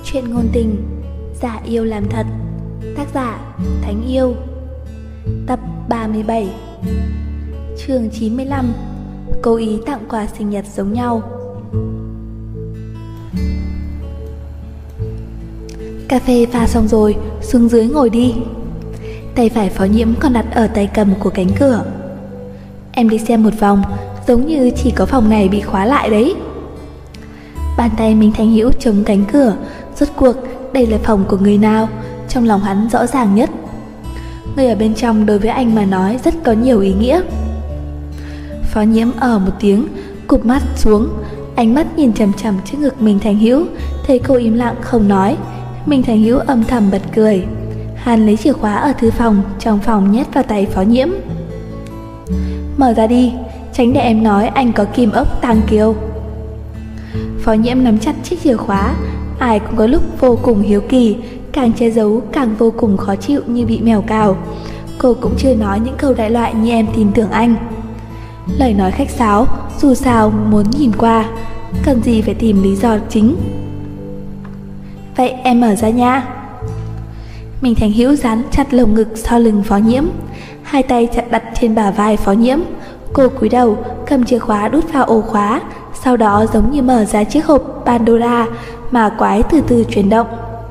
Chuyện ngôn tình, giả yêu làm thật. Tác giả Thánh Yêu. Tập 37. Chương 95. Cố ý tặng quà sinh nhật giống nhau. Cà phê pha xong rồi, xuống dưới ngồi đi. Tay phải Phó Nhiễm còn đặt ở tay cầm của cánh cửa. Em đi xem một vòng, giống như chỉ có phòng này bị khóa lại đấy. Bàn tay Minh Thành Hữu chống cánh cửa. Rốt cuộc đây là phòng của người nào? Trong lòng hắn rõ ràng nhất. Người ở bên trong đối với anh mà nói rất có nhiều ý nghĩa. Phó Nhiễm một tiếng, cụp mắt xuống, ánh mắt nhìn chằm chằm trước ngực Minh Thành Hữu. Thấy cô im lặng không nói, Minh Thành Hữu âm thầm bật cười. Hắn lấy chìa khóa ở thư phòng trong phòng nhét vào tay Phó Nhiễm. Mở ra đi, tránh để em nói anh có kim ốc tàng kiều. Phó Nhiễm nắm chặt chiếc chìa khóa. Ai cũng có lúc vô cùng hiếu kỳ, càng che giấu càng vô cùng khó chịu như bị mèo cào. Cô cũng chưa nói những câu đại loại như em tin tưởng anh. Lời nói khách sáo, dù sao muốn nhìn qua, cần gì phải tìm lý do chính. Vậy em mở ra nha. Minh Thành Hữu dán chặt lồng ngực sau lưng Phó Nhiễm, hai tay chặt đặt trên bả vai Phó Nhiễm. Cô cúi đầu cầm chìa khóa đút vào ổ khóa, sau đó giống như mở ra chiếc hộp Pandora mà quái từ từ chuyển động.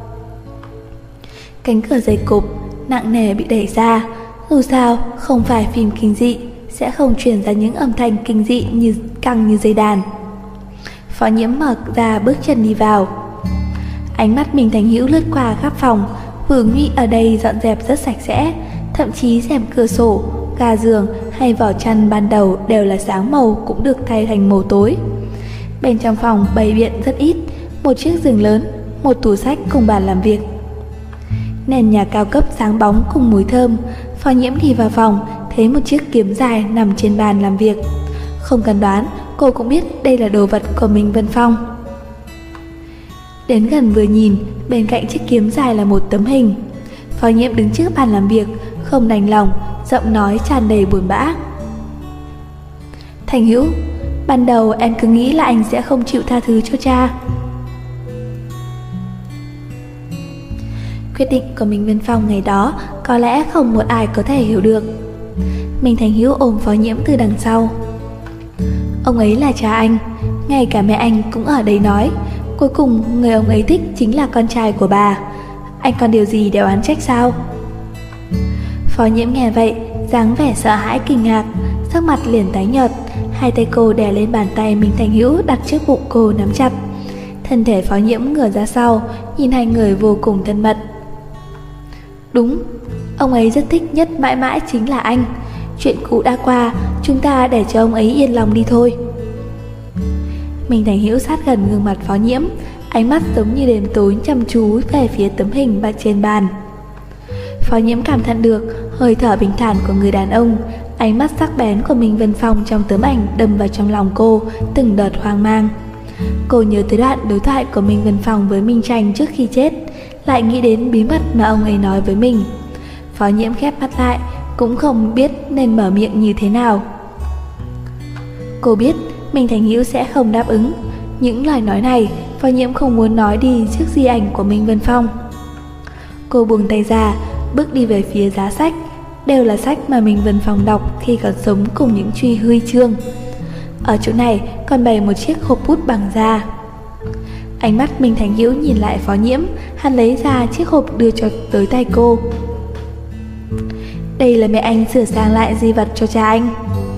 Cánh cửa dày cộp nặng nề bị đẩy ra. Dù sao không phải phim kinh dị, sẽ không truyền ra những âm thanh kinh dị như căng như dây đàn. Phó Nhiễm mở ra bước chân đi vào. Ánh mắt Minh Thành Hữu lướt qua khắp phòng. Vương Nhụy ở đây dọn dẹp rất sạch sẽ, thậm chí rèm cửa sổ, ga giường hay vỏ chăn ban đầu đều là sáng màu cũng được thay thành màu tối. Bên trong phòng bày biện rất ít, một chiếc giường lớn, một tủ sách cùng bàn làm việc. Nền nhà cao cấp sáng bóng cùng mùi thơm. Phó Nhiễm đi vào phòng, thấy một chiếc kiếm dài nằm trên bàn làm việc. Không cần đoán, cô cũng biết đây là đồ vật của Minh Vân Phong. Đến gần vừa nhìn, bên cạnh chiếc kiếm dài là một tấm hình. Phó Nhiễm đứng trước bàn làm việc, không đành lòng, giọng nói tràn đầy buồn bã. Thành Hữu, ban đầu em cứ nghĩ là anh sẽ không chịu tha thứ cho cha. Quyết định của Minh Vân Phong ngày đó có lẽ không một ai có thể hiểu được. Minh Thành Hữu ôm Phó Nhiễm từ đằng sau. Ông ấy là cha anh, ngay cả mẹ anh cũng ở đây nói, cuối cùng người ông ấy thích chính là con trai của bà. Anh còn điều gì để oán trách sao? Phó Nhiễm nghe vậy, dáng vẻ sợ hãi kinh ngạc, sắc mặt liền tái nhợt. Hai tay cô đè lên bàn tay Minh Thành Hữu đặt trước bụng cô nắm chặt. Thân thể Phó Nhiễm ngửa ra sau, nhìn hai người vô cùng thân mật. Đúng, ông ấy rất thích nhất mãi mãi chính là anh. Chuyện cũ đã qua, chúng ta để cho ông ấy yên lòng đi thôi. Minh Thành Hữu sát gần gương mặt Phó Nhiễm, ánh mắt giống như đêm tối chăm chú về phía tấm hình bày trên bàn. Phó Nhiễm cảm nhận được hơi thở bình thản của người đàn ông. Ánh mắt sắc bén của Minh Vân Phong trong tấm ảnh đâm vào trong lòng cô từng đợt hoang mang. Cô nhớ tới đoạn đối thoại của Minh Vân Phong với Minh Tranh trước khi chết, lại nghĩ đến bí mật mà ông ấy nói với mình. Phó Nhiễm khép mắt lại, cũng không biết nên mở miệng như thế nào. Cô biết Minh Thành Hữu sẽ không đáp ứng. Những lời nói này Phó Nhiễm không muốn nói đi trước di ảnh của Minh Vân Phong. Cô buông tay ra, bước đi về phía giá sách. Đều là sách mà Minh Vân Phong đọc khi còn sống cùng những truy huy chương. Ở chỗ này còn bày một chiếc hộp bút bằng da. Ánh mắt Minh Thành Hữu nhìn lại Phó Nhiễm, hắn lấy ra chiếc hộp đưa cho tới tay cô. Đây là mẹ anh sửa sang lại di vật cho cha anh.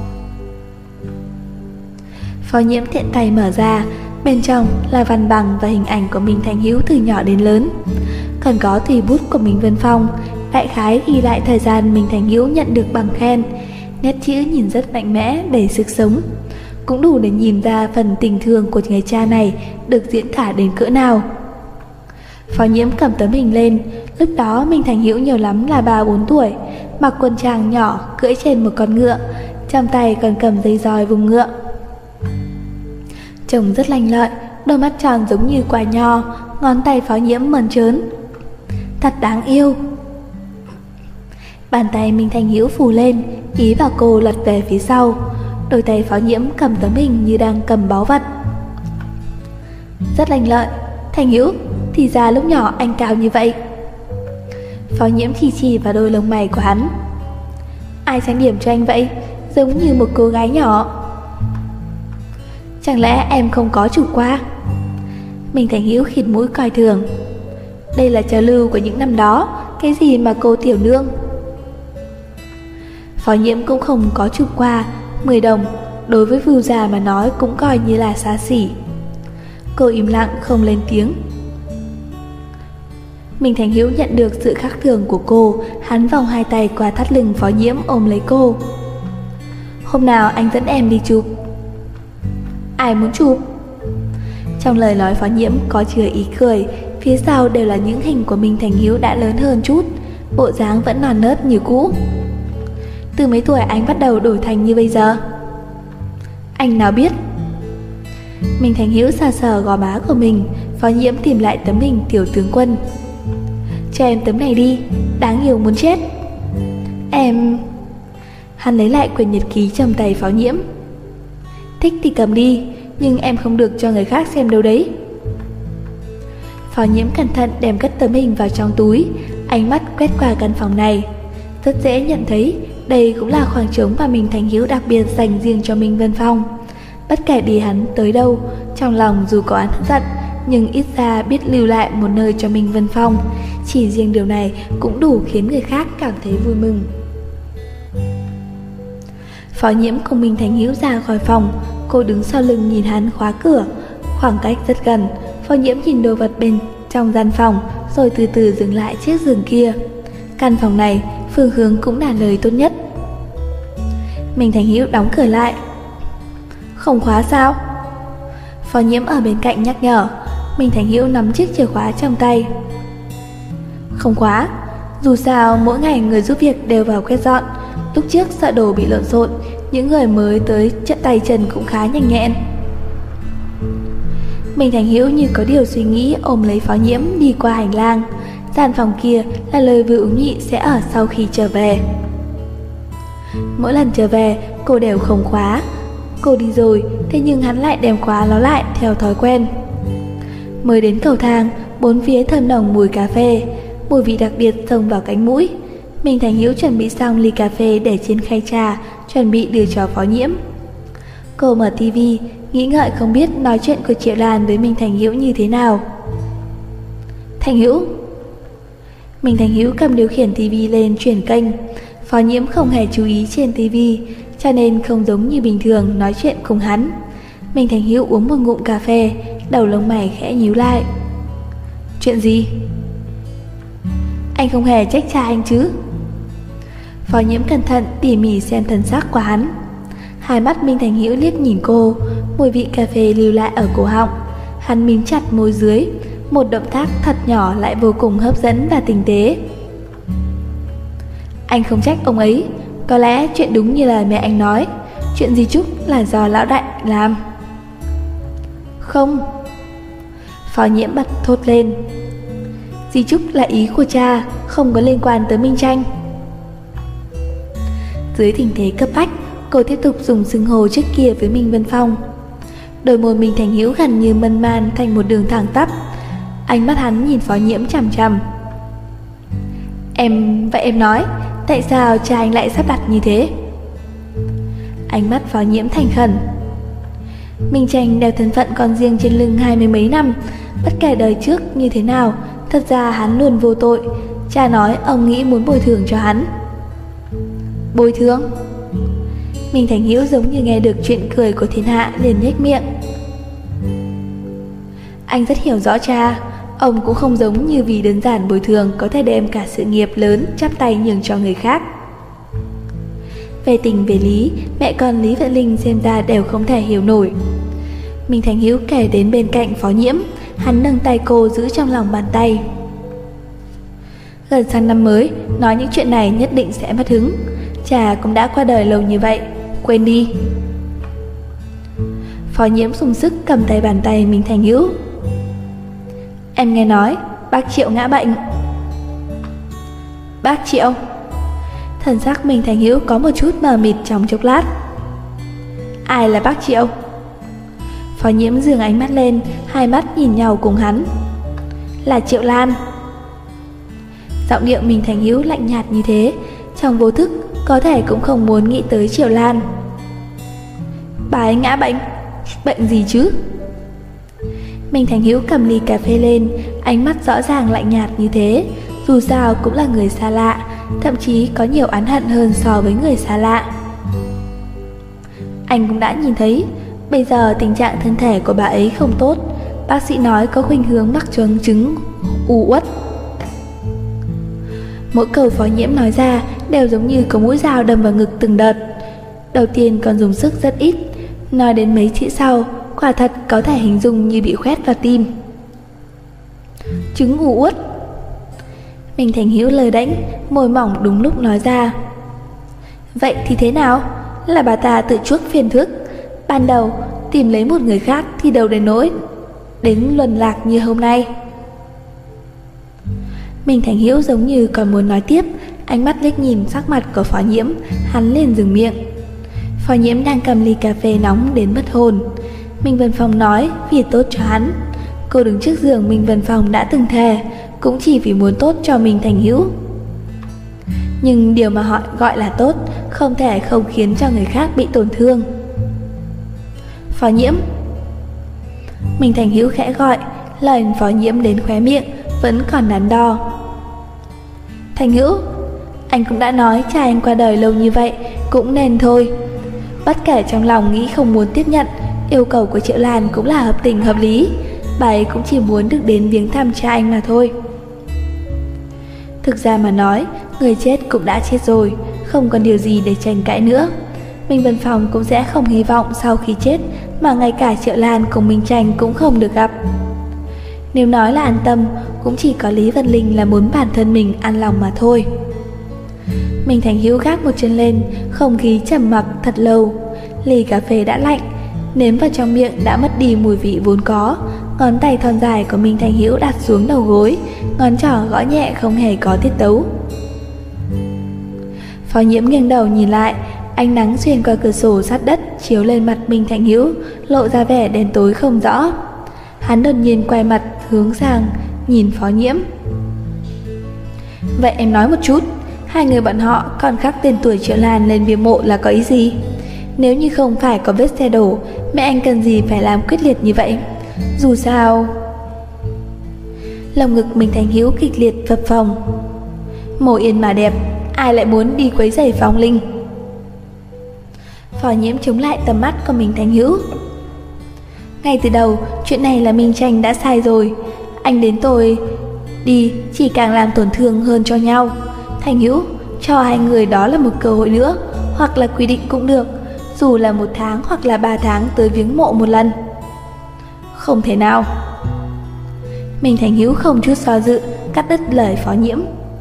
Phó Nhiễm tiện tay mở ra, bên trong là văn bằng và hình ảnh của Minh Thành Hữu từ nhỏ đến lớn. Còn có tùy bút của Minh Vân Phong, đại khái ghi lại thời gian Minh Thành Hữu nhận được bằng khen. Nét chữ nhìn rất mạnh mẽ, đầy sức sống, cũng đủ để nhìn ra phần tình thương của người cha này được diễn tả đến cỡ nào. Phó Nhiễm cầm tấm hình lên. Lúc đó Minh Thành Hữu nhiều lắm là 3-4 tuổi, mặc quần trang nhỏ, cưỡi trên một con ngựa, trong tay còn cầm dây roi vùng ngựa. Trông rất lanh lợi, đôi mắt tròn giống như quả nho, ngón tay Phó Nhiễm mơn trớn. Thật đáng yêu. Bàn tay Minh Thành Hữu phủ lên, ý vào cô lật về phía sau. Đôi tay Phó Nhiễm cầm tấm hình như đang cầm báu vật. Rất lanh lợi. Thành Hữu, thì ra lúc nhỏ anh cao như vậy. Phó Nhiễm chỉ chỉ vào đôi lông mày của hắn. Ai trang điểm cho anh vậy, giống như một cô gái nhỏ. Chẳng lẽ em không có chụp qua? Minh Thành Hữu khịt mũi coi thường. Đây là trào lưu của những năm đó, cái gì mà cô tiểu nương. Phó Nhiễm cũng không có chụp qua. 10 đồng đối với Vưu già mà nói cũng coi như là xa xỉ. Cô im lặng không lên tiếng. Minh Thành Hữu nhận được sự khác thường của cô. Hắn vòng hai tay qua thắt lưng Phó Nhiễm ôm lấy cô. Hôm nào anh dẫn em đi chụp. Ai muốn chụp? Trong lời nói Phó Nhiễm có chứa ý cười. Phía sau đều là những hình của Minh Thành Hữu đã lớn hơn chút, bộ dáng vẫn non nớt như cũ. Từ mấy tuổi anh bắt đầu đổi thành như bây giờ? Anh nào biết. Minh Thành Hữu sờ sờ gò má của mình. Phó Nhiễm tìm lại tấm hình tiểu tướng quân. Cho em tấm này đi, đáng yêu muốn chết. Em... Hắn lấy lại quyển nhật ký trong tay Phó Nhiễm. Thích thì cầm đi, nhưng em không được cho người khác xem đâu đấy. Phó Nhiễm cẩn thận đem cất tấm hình vào trong túi, ánh mắt quét qua căn phòng này. Rất dễ nhận thấy đây cũng là khoảng trống mà Minh Thành Hữu đặc biệt dành riêng cho Minh Vân Phong. Bất kể đi hắn tới đâu, trong lòng dù có oán giận, nhưng ít ra biết lưu lại một nơi cho Minh Vân Phong. Chỉ riêng điều này cũng đủ khiến người khác cảm thấy vui mừng. Phó Nhiễm cùng Minh Thành Hữu ra khỏi phòng. Cô đứng sau lưng nhìn hắn khóa cửa. Khoảng cách rất gần. Phó Nhiễm nhìn đồ vật bên trong gian phòng, rồi từ từ dừng lại chiếc giường kia. Căn phòng này, phương hướng cũng là lời tốt nhất. Minh Thành Hữu đóng cửa lại. Không khóa sao? Phó Nhiễm ở bên cạnh nhắc nhở. Minh Thành Hữu nắm chiếc chìa khóa trong tay. Không khóa, dù sao mỗi ngày người giúp việc đều vào quét dọn. Lúc trước sợ đồ bị lộn xộn, những người mới tới trận tay chân cũng khá nhanh nhẹn. Minh Thành Hữu như có điều suy nghĩ ôm lấy Phó Nhiễm đi qua hành lang. Gian phòng kia là lời Vưu Ứng Nhị sẽ ở sau khi trở về. Mỗi lần trở về cô đều không khóa. Cô đi rồi, thế nhưng hắn lại đem khóa nó lại theo thói quen. Mới đến cầu thang, bốn phía thơm nồng mùi cà phê, mùi vị đặc biệt xông vào cánh mũi. Minh Thành Hữu chuẩn bị xong ly cà phê để trên khay trà, chuẩn bị đưa cho Phó Nhiễm. Cô mở tivi, nghĩ ngợi không biết nói chuyện của Triệu Lan với Minh Thành Hữu như thế nào. Thành Hữu. Minh Thành Hữu cầm điều khiển tivi lên chuyển kênh. Phó Nhiễm không hề chú ý trên tivi, cho nên không giống như bình thường nói chuyện cùng hắn. Minh Thành Hữu uống một ngụm cà phê, đầu lông mày khẽ nhíu lại. Chuyện gì? Anh không hề trách cha anh chứ? Phó Nhiễm cẩn thận tỉ mỉ xem thần sắc của hắn. Hai mắt Minh Thành Hữu liếc nhìn cô, mùi vị cà phê lưu lại ở cổ họng. Hắn mím chặt môi dưới, một động tác thật nhỏ lại vô cùng hấp dẫn và tinh tế. Anh không trách ông ấy, có lẽ chuyện đúng như là mẹ anh nói, chuyện di chúc là do lão đại làm. Không. Phó Nhiễm bật thốt lên. Di chúc là ý của cha, không có liên quan tới Minh Tranh. Dưới tình thế cấp bách, cô tiếp tục dùng xưng hô trước kia với Minh Vân Phong. Đôi môi Minh Thành Hữu gần như mân man thành một đường thẳng tắp. Ánh mắt hắn nhìn Phó Nhiễm chằm chằm. Vậy em nói, tại sao cha anh lại sắp đặt như thế? Ánh mắt Phó Nhiễm thành khẩn. Minh Tranh đeo thân phận con riêng trên lưng 20 mấy năm, bất kể đời trước như thế nào, thật ra hắn luôn vô tội. Cha nói ông nghĩ muốn bồi thường cho hắn. Bồi thường? Minh Thành Hữu giống như nghe được chuyện cười của thiên hạ, liền nhếch miệng. Anh rất hiểu rõ cha, ông cũng không giống như vì đơn giản bồi thường có thể đem cả sự nghiệp lớn chắp tay nhường cho người khác. Về tình về lý, mẹ con Lý Vận Linh xem ra đều không thể hiểu nổi. Minh Thành Hữu kể đến bên cạnh Phó Nhiễm, hắn nâng tay cô giữ trong lòng bàn tay. Gần sang năm mới, nói những chuyện này nhất định sẽ mất hứng. Cha cũng đã qua đời lâu như vậy, quên đi. Phó Nhiễm dùng sức cầm tay bàn tay Minh Thành Hữu. Em nghe nói bác Triệu ngã bệnh. Bác Triệu? Thần sắc Minh Thành Hữu có một chút mờ mịt trong chốc lát. Ai là bác Triệu? Phó Nhiễm dường ánh mắt lên, hai mắt nhìn nhau cùng hắn. Là Triệu Lan. Giọng điệu Minh Thành Hữu lạnh nhạt như thế, trong vô thức có thể cũng không muốn nghĩ tới Triệu Lan. Bà ấy ngã bệnh. Bệnh gì chứ? Minh Thành Hữu cầm ly cà phê lên, ánh mắt rõ ràng lạnh nhạt như thế. Dù sao cũng là người xa lạ, thậm chí có nhiều oán hận hơn so với người xa lạ. Anh cũng đã nhìn thấy, bây giờ tình trạng thân thể của bà ấy không tốt. Bác sĩ nói có khuynh hướng mắc chứng u uất. Mỗi câu Phó Nhiễm nói ra đều giống như có mũi dao đâm vào ngực từng đợt. Đầu tiên còn dùng sức rất ít, nói đến mấy chữ sau, quả thật có thể hình dung như bị khoét vào tim. Chứng u uất. Minh Thành Hữu lơ đễnh, môi mỏng đúng lúc nói ra. Vậy thì thế nào? Là bà ta tự chuốc phiền phức. Ban đầu tìm lấy một người khác thì đâu đến nỗi đến luân lạc như hôm nay. Minh Thành Hữu giống như còn muốn nói tiếp, ánh mắt liếc nhìn sắc mặt của Phó Nhiễm, hắn liền dừng miệng. Phó Nhiễm đang cầm ly cà phê nóng đến mất hồn. Minh Vân Phong nói vì tốt cho hắn. Cô đứng trước giường Minh Vân Phong đã từng thề, cũng chỉ vì muốn tốt cho Minh Thành Hữu. Nhưng điều mà họ gọi là tốt không thể không khiến cho người khác bị tổn thương. Phó Nhiễm. Minh Thành Hữu khẽ gọi, lời Phó Nhiễm đến khóe miệng vẫn còn đắn đo. Thành Hữu, anh cũng đã nói cha anh qua đời lâu như vậy, cũng nên thôi. Bất kể trong lòng nghĩ không muốn tiếp nhận, yêu cầu của Triệu Lan cũng là hợp tình hợp lý. Bà ấy cũng chỉ muốn được đến viếng thăm cha anh mà thôi. Thực ra mà nói, người chết cũng đã chết rồi, không còn điều gì để tranh cãi nữa. Minh Vân Phong cũng sẽ không hy vọng sau khi chết mà ngay cả Triệu Lan cùng Minh Tranh cũng không được gặp. Nếu nói là an tâm, cũng chỉ có Lý Vân Linh là muốn bản thân mình an lòng mà thôi. Minh Thành Hữu gác một chân lên, không khí trầm mặc thật lâu. Ly cà phê đã lạnh, nếm vào trong miệng đã mất đi mùi vị vốn có. Ngón tay thon dài của Minh Thành Hữu đặt xuống đầu gối, ngón trỏ gõ nhẹ không hề có tiết tấu. Phó Nhiễm nghiêng đầu nhìn lại, ánh nắng xuyên qua cửa sổ sát đất chiếu lên mặt Minh Thành Hữu, lộ ra vẻ đen tối không rõ. Hắn đột nhiên quay mặt hướng sang nhìn Phó Nhiễm. Vậy em nói một chút, hai người bọn họ còn khắc tên tuổi Triệu Lan lên bia mộ là có ý gì? Nếu như không phải có vết xe đổ, mẹ anh cần gì phải làm quyết liệt như vậy? Dù sao... Lồng ngực Minh Thành Hữu kịch liệt phập phồng. Mộ yên mà đẹp, ai lại muốn đi quấy rầy phong linh? Phó Nhiễm chống lại tầm mắt của Minh Thành Hữu. Ngay từ đầu, chuyện này là Minh Tranh đã sai rồi. Anh đến tôi đi chỉ càng làm tổn thương hơn cho nhau. Thành Hữu, cho hai người đó là một cơ hội nữa, hoặc là quy định cũng được, dù là 1 tháng hoặc là 3 tháng tới viếng mộ một lần. Không thể nào. Minh Thành Hữu không chút do dự cắt đứt lời Phó Nhiễm.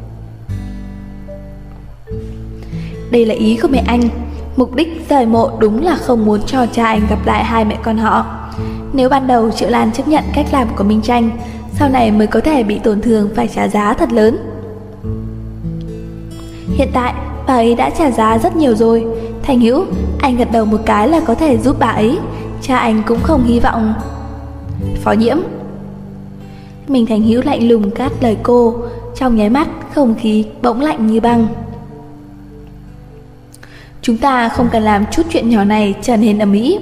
Đây là ý của mẹ anh. Mục đích rời mộ đúng là không muốn cho cha anh gặp lại hai mẹ con họ. Nếu ban đầu Triệu Lan chấp nhận cách làm của Minh Tranh, sau này mới có thể bị tổn thương phải trả giá thật lớn. Hiện tại bà ấy đã trả giá rất nhiều rồi. Thành Hữu, anh gật đầu một cái là có thể giúp bà ấy. Cha anh cũng không hy vọng. Phó Nhiễm. Minh Thành Hữu lạnh lùng cắt lời cô. Trong nháy mắt không khí bỗng lạnh như băng. Chúng ta không cần làm chút chuyện nhỏ này trở nên ầm ĩ.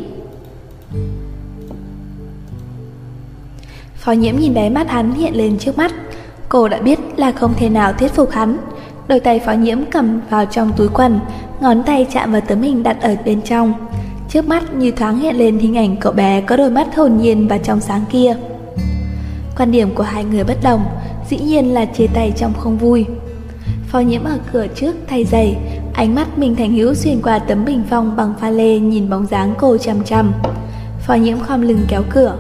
Phó Nhiễm nhìn đáy mắt hắn hiện lên trước mắt. Cô đã biết là không thể nào thuyết phục hắn. Đôi tay Phó Nhiễm cầm vào trong túi quần, ngón tay chạm vào tấm hình đặt ở bên trong. Trước mắt như thoáng hiện lên hình ảnh cậu bé có đôi mắt hồn nhiên và trong sáng kia. Quan điểm của hai người bất đồng, dĩ nhiên là chia tay trong không vui. Phó Nhiễm ở cửa trước thay giày, ánh mắt Minh Thành Hữu xuyên qua tấm bình phong bằng pha lê nhìn bóng dáng cô chằm chằm. Phó Nhiễm khom lưng kéo cửa.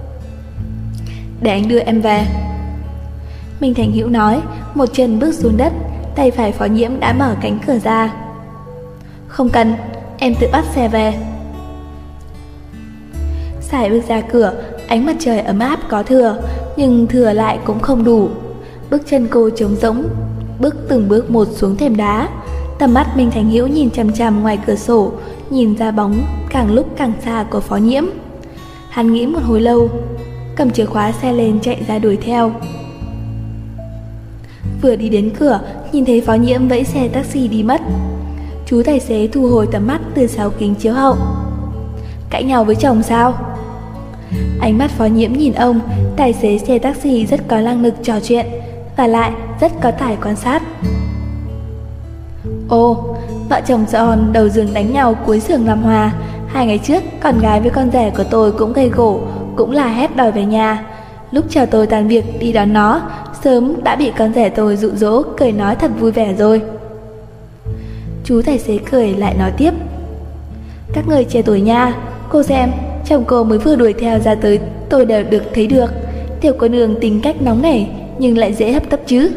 Để anh đưa em về. Minh Thành Hữu nói, một chân bước xuống đất, tay phải Phó Nhiễm đã mở cánh cửa ra. Không cần, em tự bắt xe về. Sải bước ra cửa, ánh mặt trời ấm áp có thừa, nhưng thừa lại cũng không đủ. Bước chân cô trống rỗng, bước từng bước một xuống thềm đá. Tầm mắt Minh Thành Hữu nhìn chằm chằm ngoài cửa sổ, nhìn ra bóng càng lúc càng xa của Phó Nhiễm. Hắn nghĩ một hồi lâu, cầm chìa khóa xe lên chạy ra đuổi theo. Vừa đi đến cửa, nhìn thấy Phó Nhiễm vẫy xe taxi đi mất. Chú tài xế thu hồi tầm mắt từ sau kính chiếu hậu. Cãi nhau với chồng sao? Ánh mắt Phó Nhiễm nhìn ông, tài xế xe taxi rất có năng lực trò chuyện, và lại rất có tài quan sát. Ồ, vợ chồng John đầu giường đánh nhau cuối giường làm hòa. 2 ngày trước, con gái với con rể của tôi cũng gây gổ, cũng là hét đòi về nhà. Lúc chờ tôi tan việc đi đón nó, sớm đã bị con rể tôi dụ dỗ, cười nói thật vui vẻ rồi. Chú tài xế cười lại nói tiếp. Các người trẻ tuổi nha, cô xem, chồng cô mới vừa đuổi theo ra tới, tôi đều được thấy được. Tiểu cô nương tính cách nóng nảy, nhưng lại dễ hấp tấp chứ.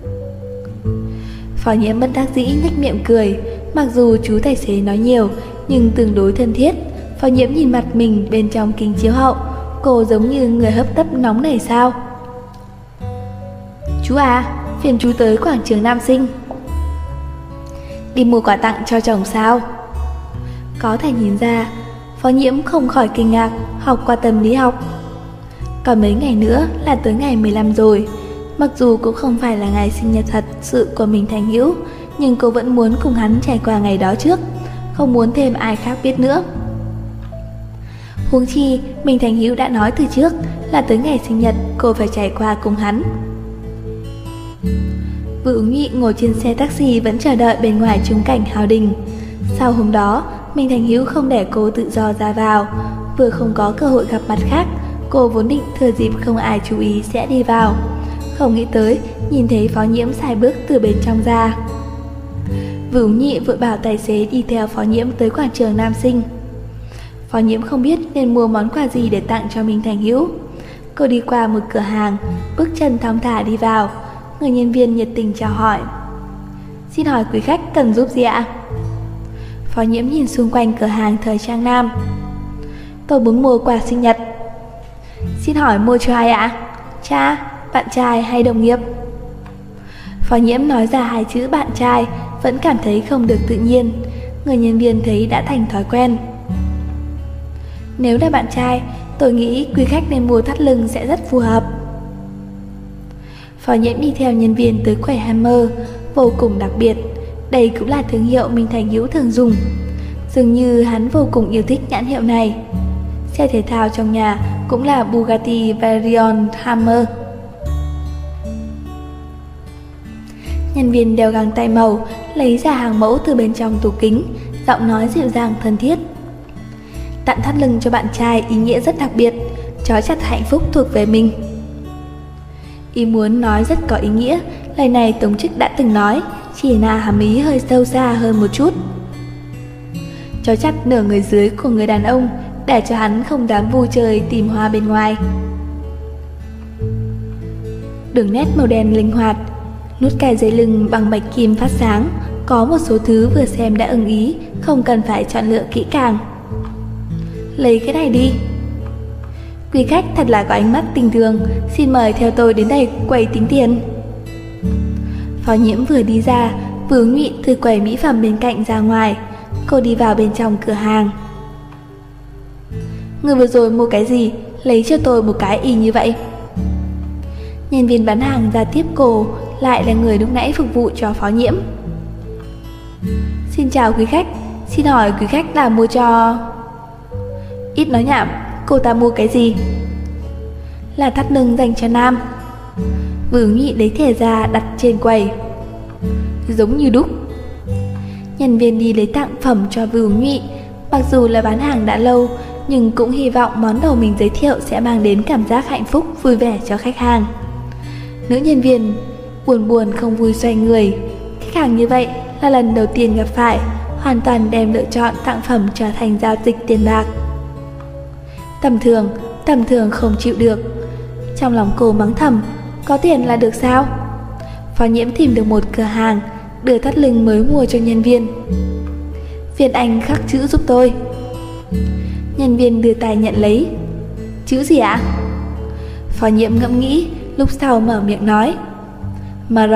Phó Nhiễm bất đắc dĩ nhếch miệng cười. Mặc dù chú tài xế nói nhiều, nhưng tương đối thân thiết. Phó Nhiễm nhìn mặt mình bên trong kính chiếu hậu, cô giống như người hấp tấp nóng nảy sao? Chú à, phiền chú tới quảng trường Nam Sinh. Đi mua quà tặng cho chồng sao? Có thể nhìn ra, Phó Nhiễm không khỏi kinh ngạc, học qua tâm lý học. Còn mấy ngày nữa là tới ngày 15 rồi. Mặc dù cũng không phải là ngày sinh nhật thật sự của Minh Thành Hữu, nhưng cô vẫn muốn cùng hắn trải qua ngày đó trước, không muốn thêm ai khác biết nữa. Huống chi, Minh Thành Hữu đã nói từ trước là tới ngày sinh nhật cô phải trải qua cùng hắn. Vừa Ứng Nhị ngồi trên xe taxi vẫn chờ đợi bên ngoài trúng cảnh hào đình. Sau hôm đó, Minh Thành Hữu không để cô tự do ra vào, vừa không có cơ hội gặp mặt khác, cô vốn định thừa dịp không ai chú ý sẽ đi vào. Không nghĩ tới, nhìn thấy Phó Nhiễm xài bước từ bên trong ra. Vừa Ứng Nhị vội bảo tài xế đi theo Phó Nhiễm tới quảng trường Nam Sinh. Phó Nhiễm không biết nên mua món quà gì để tặng cho Minh Thành Hữu. Cô đi qua một cửa hàng, bước chân thong thả đi vào. Người nhân viên nhiệt tình chào hỏi. Xin hỏi quý khách cần giúp gì ạ? Phó Nhiễm nhìn xung quanh cửa hàng thời trang nam. Tôi muốn mua quà sinh nhật. Xin hỏi mua cho ai ạ? Cha, bạn trai hay đồng nghiệp? Phó Nhiễm nói ra 2 chữ bạn trai, vẫn cảm thấy không được tự nhiên. Người nhân viên thấy đã thành thói quen. Nếu là bạn trai, tôi nghĩ quý khách nên mua thắt lưng sẽ rất phù hợp. Phó Nhiễm đi theo nhân viên tới quầy Hammer, vô cùng đặc biệt. Đây cũng là thương hiệu Minh Thành Hữu thường dùng. Dường như hắn vô cùng yêu thích nhãn hiệu này. Xe thể thao trong nhà cũng là Bugatti Veyron Hammer. Nhân viên đeo găng tay màu, lấy ra hàng mẫu từ bên trong tủ kính, giọng nói dịu dàng thân thiết. Tặng thắt lưng cho bạn trai ý nghĩa rất đặc biệt, trói chặt hạnh phúc thuộc về mình. Ý muốn nói rất có ý nghĩa, lời này tổng chức đã từng nói, chỉ là hàm ý hơi sâu xa hơn một chút. Trói chặt nửa người dưới của người đàn ông, để cho hắn không dám vui chơi tìm hoa bên ngoài. Đường nét màu đen linh hoạt, nút cài dây lưng bằng bạch kim phát sáng, có một số thứ vừa xem đã ưng ý, không cần phải chọn lựa kỹ càng. Lấy cái này đi. Quý khách thật là có ánh mắt tình thương, xin mời theo tôi đến đây quầy tính tiền. Phó Nhiễm vừa đi ra, vừa Ứng Nhị từ quầy mỹ phẩm bên cạnh ra ngoài. Cô đi vào bên trong cửa hàng. Người vừa rồi mua cái gì, lấy cho tôi một cái y như vậy. Nhân viên bán hàng ra tiếp cô, lại là người lúc nãy phục vụ cho Phó Nhiễm. Xin chào quý khách, xin hỏi quý khách là mua cho... Ít nói nhảm, cô ta mua cái gì? Là thắt lưng dành cho nam. Vừa Ứng Nhị lấy thẻ ra đặt trên quầy. Giống như đúc. Nhân viên đi lấy tặng phẩm cho Vừa Ứng Nhị. Mặc dù là bán hàng đã lâu, nhưng cũng hy vọng món đồ mình giới thiệu sẽ mang đến cảm giác hạnh phúc vui vẻ cho khách hàng. Nữ nhân viên buồn buồn không vui xoay người. Khách hàng như vậy là lần đầu tiên gặp phải, hoàn toàn đem lựa chọn tặng phẩm trở thành giao dịch tiền bạc. Tầm thường không chịu được. Trong lòng cô mắng thầm, có tiền là được sao? Phó Nhiễm tìm được một cửa hàng, đưa thắt lưng mới mua cho nhân viên. Phiền anh khắc chữ giúp tôi. Nhân viên đưa tay nhận lấy. Chữ gì ạ? Phó Nhiễm ngẫm nghĩ, lúc sau mở miệng nói. MR.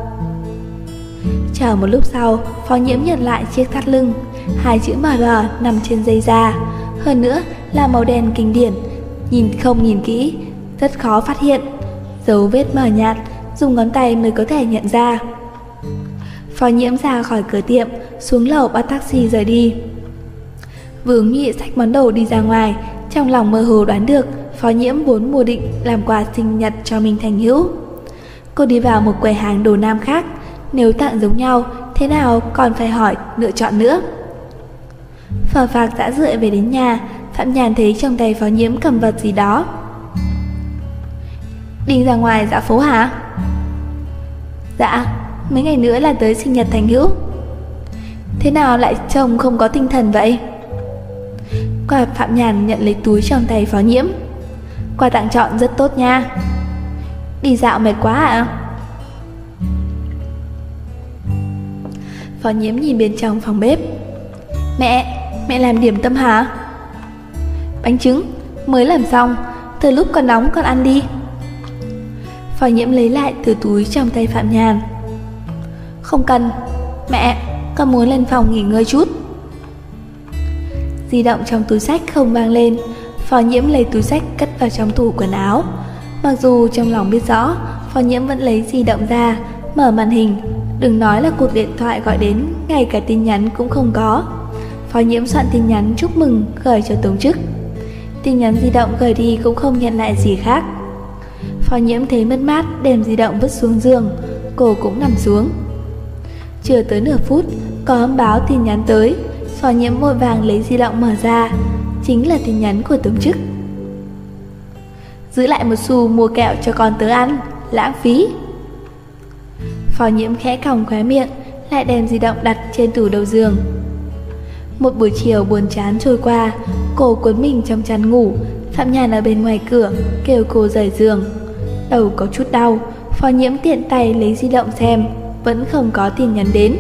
Chờ một lúc sau, Phó Nhiễm nhận lại chiếc thắt lưng. 2 chữ MR nằm trên dây da. Hơn nữa là màu đen kinh điển, nhìn kỹ rất khó phát hiện. Dấu vết mờ nhạt, dùng ngón tay mới có thể nhận ra. Phó Nhiễm ra khỏi cửa tiệm, xuống lầu bắt taxi rời đi. Vương Nhụy xách món đồ đi ra ngoài, trong lòng mơ hồ đoán được Phó Nhiễm vốn mua định làm quà sinh nhật cho Minh Thành Hữu. Cô đi vào một quầy hàng đồ nam khác, nếu tặng giống nhau, thế nào còn phải hỏi lựa chọn nữa. Phờ phạc dã rượi về đến nhà, Phạm Nhàn thấy trong tay Phó Nhiễm cầm vật gì đó. Đi ra ngoài dạo phố hả? Dạ, mấy ngày nữa là tới sinh nhật Thành Hữu. Thế nào lại trông không có tinh thần vậy? Quà Phạm Nhàn nhận lấy túi trong tay Phó Nhiễm. Quà tặng chọn rất tốt nha. Đi dạo mệt quá ạ? Phó Nhiễm nhìn bên trong phòng bếp. Mẹ làm điểm tâm hả? Bánh trứng, mới làm xong, từ lúc còn nóng con ăn đi. Phó Nhiễm lấy lại từ túi trong tay Phạm Nhàn. Không cần, mẹ, con muốn lên phòng nghỉ ngơi chút. Di động trong túi xách không vang lên. Phó Nhiễm lấy túi xách cất vào trong tủ quần áo. Mặc dù trong lòng biết rõ, Phó Nhiễm vẫn lấy di động ra, mở màn hình. Đừng nói là cuộc điện thoại gọi đến, ngay cả tin nhắn cũng không có. Phó Nhiễm soạn tin nhắn chúc mừng gửi cho Tống Chức. Tin nhắn di động gửi đi cũng không nhận lại gì khác. Phó Nhiễm thấy mất mát, đem di động vứt xuống giường. Cô cũng nằm xuống. Chưa tới nửa phút, có thông báo tin nhắn tới. Phó Nhiễm vội vàng lấy di động mở ra. Chính là tin nhắn của Tống Chức. Giữ lại một xu mua kẹo cho con tớ ăn, lãng phí. Phó Nhiễm khẽ còng khóe miệng, lại đem di động đặt trên tủ đầu giường. Một buổi chiều buồn chán trôi qua, cô cuốn mình trong chăn ngủ. Phạm Nhàn ở bên ngoài cửa kêu cô rời giường. Đầu có chút đau, Phó Nhiễm tiện tay lấy di động xem, vẫn không có tin nhắn đến.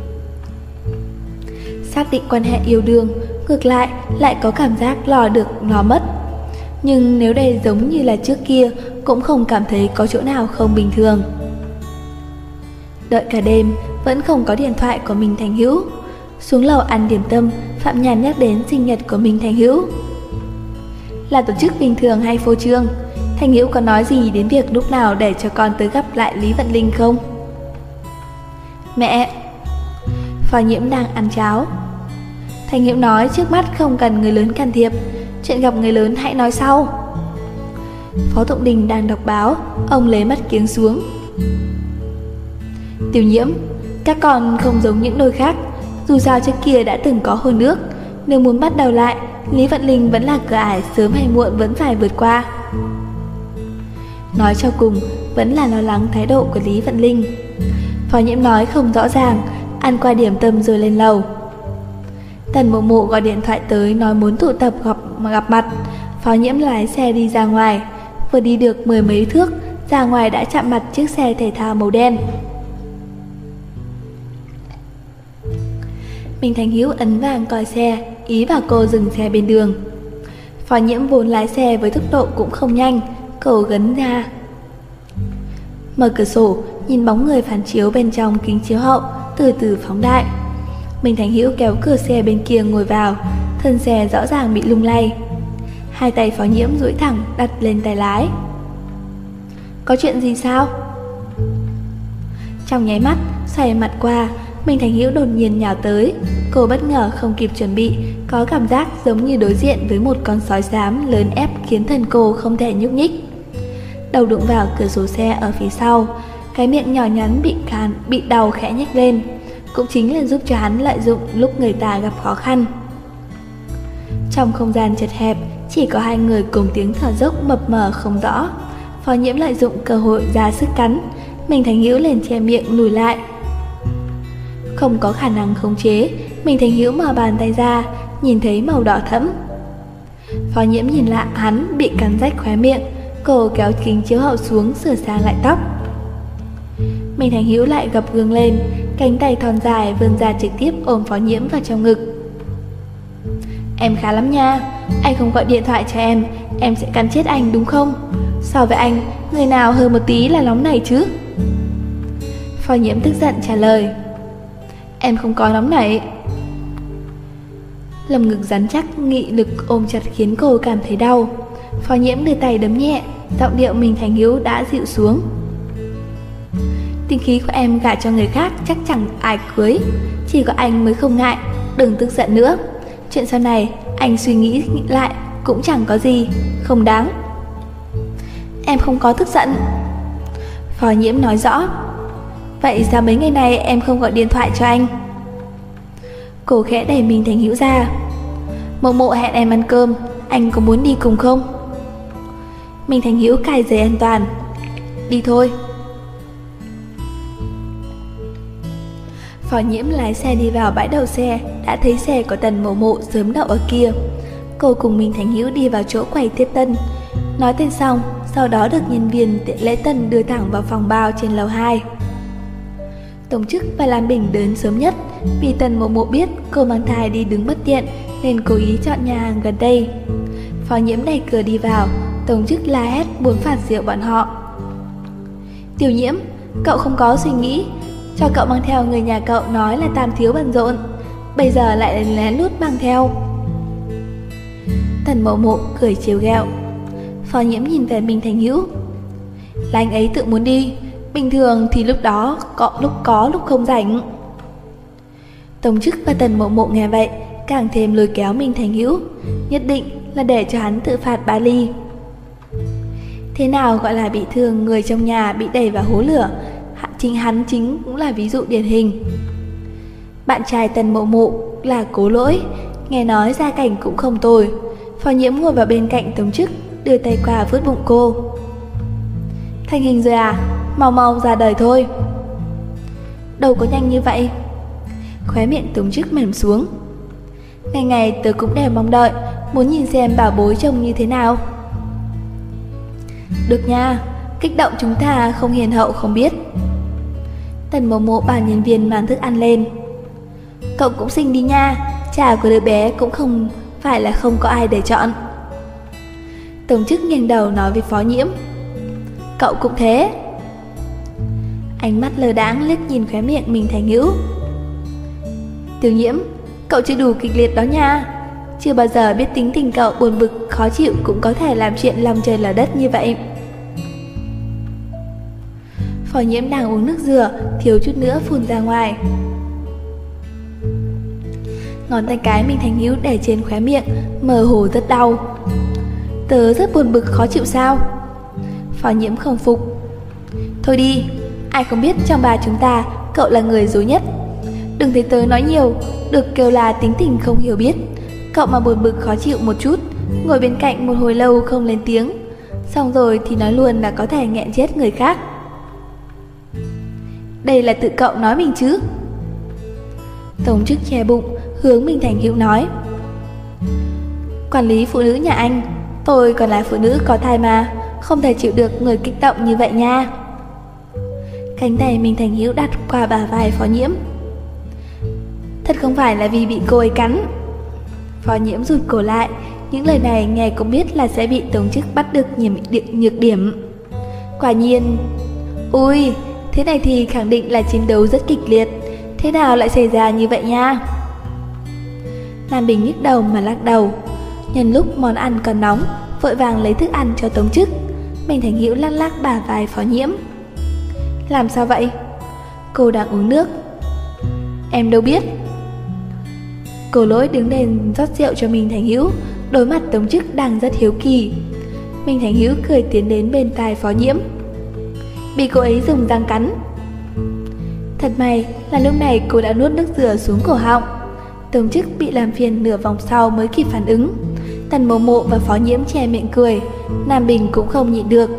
Xác định quan hệ yêu đương, ngược lại có cảm giác lo được nó mất. Nhưng nếu đây giống như là trước kia, cũng không cảm thấy có chỗ nào không bình thường. Đợi cả đêm vẫn không có điện thoại của Minh Thành Hữu. Xuống lầu ăn điểm tâm, Phạm Nhàn nhắc đến sinh nhật của Minh Thành Hữu. Là tổ chức bình thường hay phô trương? Thành Hữu có nói gì đến việc lúc nào để cho con tới gặp lại Lý Vận Linh không? Mẹ! Phó Nhiễm đang ăn cháo. Thành Hữu nói trước mắt không cần người lớn can thiệp, chuyện gặp người lớn hãy nói sau. Phó Tụng Đình đang đọc báo, ông lấy mắt kiếng xuống. Tiểu Nhiễm, các con không giống những đôi khác. Dù sao trước kia đã từng có hôn ước, nếu muốn bắt đầu lại, Lý Vận Linh vẫn là cửa ải sớm hay muộn vẫn phải vượt qua. Nói cho cùng, vẫn là lo lắng thái độ của Lý Vận Linh. Phó Nhiễm nói không rõ ràng, ăn qua điểm tâm rồi lên lầu. Tần Mộ Mộ gọi điện thoại tới nói muốn tụ tập gặp mặt. Phó Nhiễm lái xe đi ra ngoài. Vừa đi được 10 mấy thước, ra ngoài đã chạm mặt chiếc xe thể thao màu đen. Minh Thành Hữu ấn vàng còi xe, ý bảo cô dừng xe bên đường. Phó Nhiễm vốn lái xe với tốc độ cũng không nhanh, cậu gấn ra. Mở cửa sổ, nhìn bóng người phản chiếu bên trong kính chiếu hậu, từ từ phóng đại. Minh Thành Hữu kéo cửa xe bên kia ngồi vào, thân xe rõ ràng bị lung lay. Hai tay Phó Nhiễm duỗi thẳng đặt lên tay lái. Có chuyện gì sao? Trong nháy mắt, xoay mặt qua, Minh Thành Hữu đột nhiên nhào tới. Cô bất ngờ không kịp chuẩn bị, có cảm giác giống như đối diện với một con sói xám lớn ép khiến thân cô không thể nhúc nhích. Đầu đụng vào cửa sổ xe ở phía sau, cái miệng nhỏ nhắn bị đau khẽ nhếch lên, cũng chính là giúp cho hắn lợi dụng lúc người ta gặp khó khăn. Trong không gian chật hẹp, chỉ có hai người cùng tiếng thở dốc mập mờ không rõ. Phó Nhiễm lợi dụng cơ hội ra sức cắn, Minh Thành Hữu liền che miệng lùi lại. Không có khả năng khống chế, Minh Thành Hữu mở bàn tay ra, nhìn thấy màu đỏ thẫm. Phó Nhiễm nhìn lại hắn bị cắn rách khóe miệng, cô kéo kính chiếu hậu xuống sửa sang lại tóc. Minh Thành Hữu lại gập gương lên, cánh tay thon dài vươn ra trực tiếp ôm Phó Nhiễm vào trong ngực. Em khá lắm nha, anh không gọi điện thoại cho em sẽ cắn chết anh đúng không? So với anh, người nào hơn một tí là nóng này chứ? Phó Nhiễm tức giận trả lời. Em không có nóng nảy. Lồng ngực rắn chắc, nghị lực ôm chặt khiến cô cảm thấy đau. Phó Nhiễm đưa tay đấm nhẹ, giọng điệu Minh Thành Hữu đã dịu xuống. Tính khí của em gả cho người khác chắc chẳng ai cưới, chỉ có anh mới không ngại. Đừng tức giận nữa, chuyện sau này anh suy nghĩ lại cũng chẳng có gì, không đáng. Em không có tức giận. Phó Nhiễm nói rõ. Vậy sao mấy ngày nay em không gọi điện thoại cho anh? Cô khẽ đẩy Minh Thành Hữu ra. Mộ Mộ hẹn em ăn cơm, anh có muốn đi cùng không? Minh Thành Hữu cài dây an toàn. Đi thôi. Phó Nhiễm lái xe đi vào bãi đậu xe, đã thấy xe của Tần Mộ Mộ sớm đậu ở kia. Cô cùng Minh Thành Hữu đi vào chỗ quầy tiếp tân. Nói tên xong, sau đó được nhân viên tiện lễ tân đưa thẳng vào phòng bao trên lầu 2. Tổng chức và Lam Bình đến sớm nhất, vì Tần Mộ Mộ biết cô mang thai đi đứng bất tiện nên cố ý chọn nhà hàng gần đây. Phó Nhiễm đẩy cửa đi vào, tổng chức la hét muốn phạt rượu bọn họ. Tiểu Nhiễm, cậu không có suy nghĩ, cho cậu mang theo người nhà cậu nói là tam thiếu bận rộn, bây giờ lại lén lút mang theo. Tần Mộ Mộ cười trêu ghẹo. Phó Nhiễm nhìn về Minh Thành Hữu. Là anh ấy tự muốn đi, bình thường thì lúc đó có lúc không rảnh. Tổng chức và Tần Mộ Mộ nghe vậy càng thêm lôi kéo Minh Thành Hữu, nhất định là để cho hắn tự phạt 3 ly. Thế nào gọi là bị thương người trong nhà bị đẩy vào hố lửa, chính hắn cũng là ví dụ điển hình. Bạn trai Tần Mộ Mộ là Cố Lỗi, nghe nói gia cảnh cũng không tồi. Phó Nhiễm ngồi vào bên cạnh tổng chức, đưa tay qua vuốt bụng cô. Thành hình rồi à? Mau mau ra đời thôi. Đâu có nhanh như vậy. Khóe miệng tổng chức mềm xuống. Ngày ngày tớ cũng đều mong đợi, muốn nhìn xem bảo bối trông như thế nào. Được nha, kích động chúng ta không hiền hậu không biết. Tần Mộ Mộ bảo nhân viên mang thức ăn lên. Cậu cũng xinh đi nha, cha của đứa bé cũng không phải là không có ai để chọn. Tổng chức nghiêng đầu nói với Phó Nhiễm. Cậu cũng thế. Ánh mắt lơ đãng liếc nhìn khóe miệng Minh Thành Hữu. Tiểu Nhiễm, cậu chưa đủ kịch liệt đó nha. Chưa bao giờ biết tính tình cậu buồn bực khó chịu cũng có thể làm chuyện lòng trời lở đất như vậy. Phó Nhiễm đang uống nước dừa, thiếu chút nữa phun ra ngoài. Ngón tay cái Minh Thành Hữu để trên khóe miệng, mơ hồ rất đau. Tớ rất buồn bực khó chịu sao? Phó Nhiễm không phục. Thôi đi, ai không biết trong ba chúng ta cậu là người dối nhất. Đừng thấy tớ nói nhiều, được kêu là tính tình không hiểu biết. Cậu mà buồn bực khó chịu một chút, ngồi bên cạnh một hồi lâu không lên tiếng, xong rồi thì nói luôn là có thể nghẹn chết người khác. Đây là tự cậu nói mình chứ? Tổng chức che bụng, hướng Minh Thành Hữu nói. Quản lý phụ nữ nhà anh, tôi còn là phụ nữ có thai mà, không thể chịu được người kích động như vậy nha. Cánh tay Minh Thành Hữu đặt qua bả vai Phó Nhiễm. Thật không phải là vì bị cô ấy cắn. Phó Nhiễm rụt cổ lại, những lời này nghe cũng biết là sẽ bị tổng chức bắt được nhược điểm. Quả nhiên. Ui, thế này thì khẳng định là chiến đấu rất kịch liệt. Thế nào lại xảy ra như vậy nha? Nam Bình nhức đầu mà lắc đầu. Nhân lúc món ăn còn nóng, vội vàng lấy thức ăn cho tổng chức. Minh Thành Hữu lắc lắc bả vai Phó Nhiễm. Làm sao vậy? Cô đang uống nước. Em đâu biết. Cố Lỗi đứng lên rót rượu cho Minh Thành Hữu, đối mặt tổng chức đang rất hiếu kỳ. Minh Thành Hữu cười tiến đến bên tai Phó Nhiễm. Bị cô ấy dùng răng cắn. Thật may là lúc này cô đã nuốt nước dừa xuống cổ họng. Tổng chức bị làm phiền nửa vòng sau mới kịp phản ứng. Tần Mộ Mộ và Phó Nhiễm che miệng cười, Nam Bình cũng không nhịn được.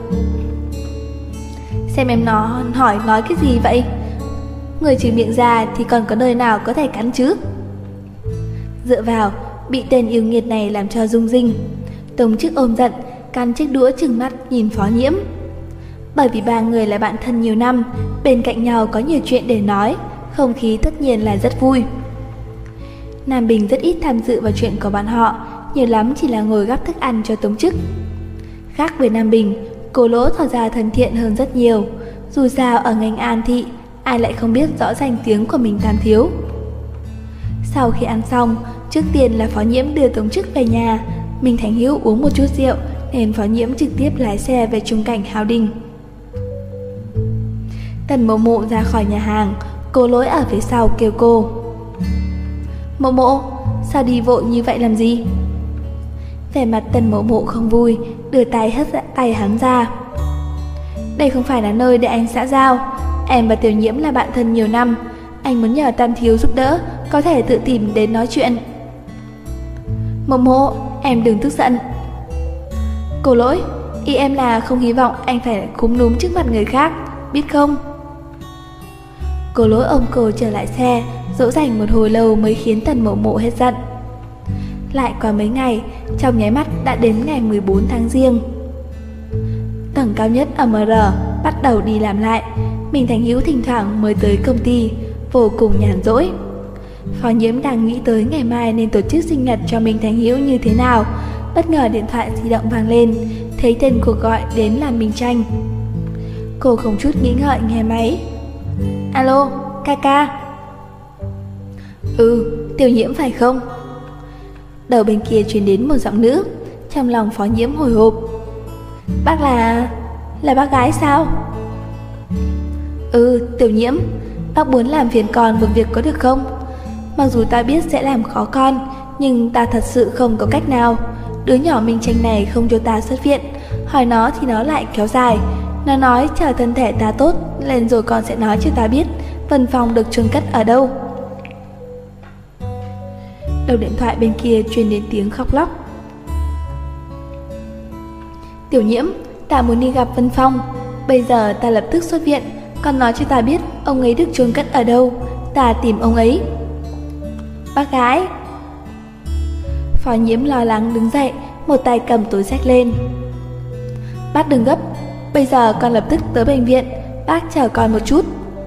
Xem em nó hỏi nói cái gì vậy? Người trừ miệng ra thì còn có nơi nào có thể cắn chứ? Dựa vào, bị tên yêu nghiệt này làm cho rung rinh. Tổng chức ôm giận, cắn chiếc đũa trừng mắt nhìn Phó Nhiễm. Bởi vì ba người là bạn thân nhiều năm, bên cạnh nhau có nhiều chuyện để nói, không khí tất nhiên là rất vui. Nam Bình rất ít tham dự vào chuyện của bọn họ, nhiều lắm chỉ là ngồi gắp thức ăn cho tổng chức. Khác với Nam Bình, Cố Lỗ tỏ ra thân thiện hơn rất nhiều. Dù sao ở ngành An thị, ai lại không biết rõ danh tiếng của mình Tam thiếu. Sau khi ăn xong, trước tiên là Phó Nhiễm đưa tổng chức về nhà. Minh Thành Hữu uống một chút rượu nên Phó Nhiễm trực tiếp lái xe về trung cảnh Hào Đình. Tần Mộ Mộ ra khỏi nhà hàng, Cô Lỗi ở phía sau kêu cô. Mộ Mộ, sao đi vội như vậy làm gì? Vẻ mặt Tần Mộ Mộ không vui, đưa tay hất tay hắn ra. Đây không phải là nơi để anh xã giao. Em và Tiểu Nhiễm là bạn thân nhiều năm. Anh muốn nhờ Tam thiếu giúp đỡ, có thể tự tìm đến nói chuyện. Mộ Mộ, em đừng tức giận. Cô Lỗi, ý em là không hy vọng anh phải cúm núm trước mặt người khác, biết không? Cô Lỗi ôm cô trở lại xe, dỗ dành một hồi lâu mới khiến Tần Mộ Mộ hết giận. Lại qua mấy ngày, trong nháy mắt đã đến ngày 14 tháng Giêng. Tầng cao nhất ở MR bắt đầu đi làm lại. Mình Thành Hữu thỉnh thoảng mới tới công ty, vô cùng nhàn rỗi. Phó Nhiễm đang nghĩ tới ngày mai nên tổ chức sinh nhật cho Mình Thành Hữu như thế nào. Bất ngờ điện thoại di động vang lên, thấy tên cuộc gọi đến là Minh Tranh. Cô không chút nghĩ ngợi nghe máy. Alo, ca. Tiểu Nhiễm phải không? Đầu bên kia truyền đến một giọng nữ. Trong lòng Phó Nhiễm hồi hộp. Bác là bác gái sao? Tiểu Nhiễm, bác muốn làm phiền con một việc có được không? Mặc dù ta biết sẽ làm khó con, nhưng ta thật sự không có cách nào. Đứa nhỏ Minh Tranh này không cho ta xuất viện, hỏi nó thì nó lại kéo dài. Nó nói chờ thân thể ta tốt lên rồi con sẽ nói cho ta biết Vân Phong được chôn cất ở đâu. Đầu điện thoại bên kia truyền đến tiếng khóc lóc. Tiểu Nhiễm, ta muốn đi gặp Vân Phong. Bây giờ ta lập tức xuất viện, con nói cho ta biết ông ấy được chôn cất ở đâu, ta tìm ông ấy. Bác gái. Phó Nhiễm lo lắng đứng dậy, một tay cầm túi xách lên. Bác đừng gấp, bây giờ con lập tức tới bệnh viện, bác chờ con một chút.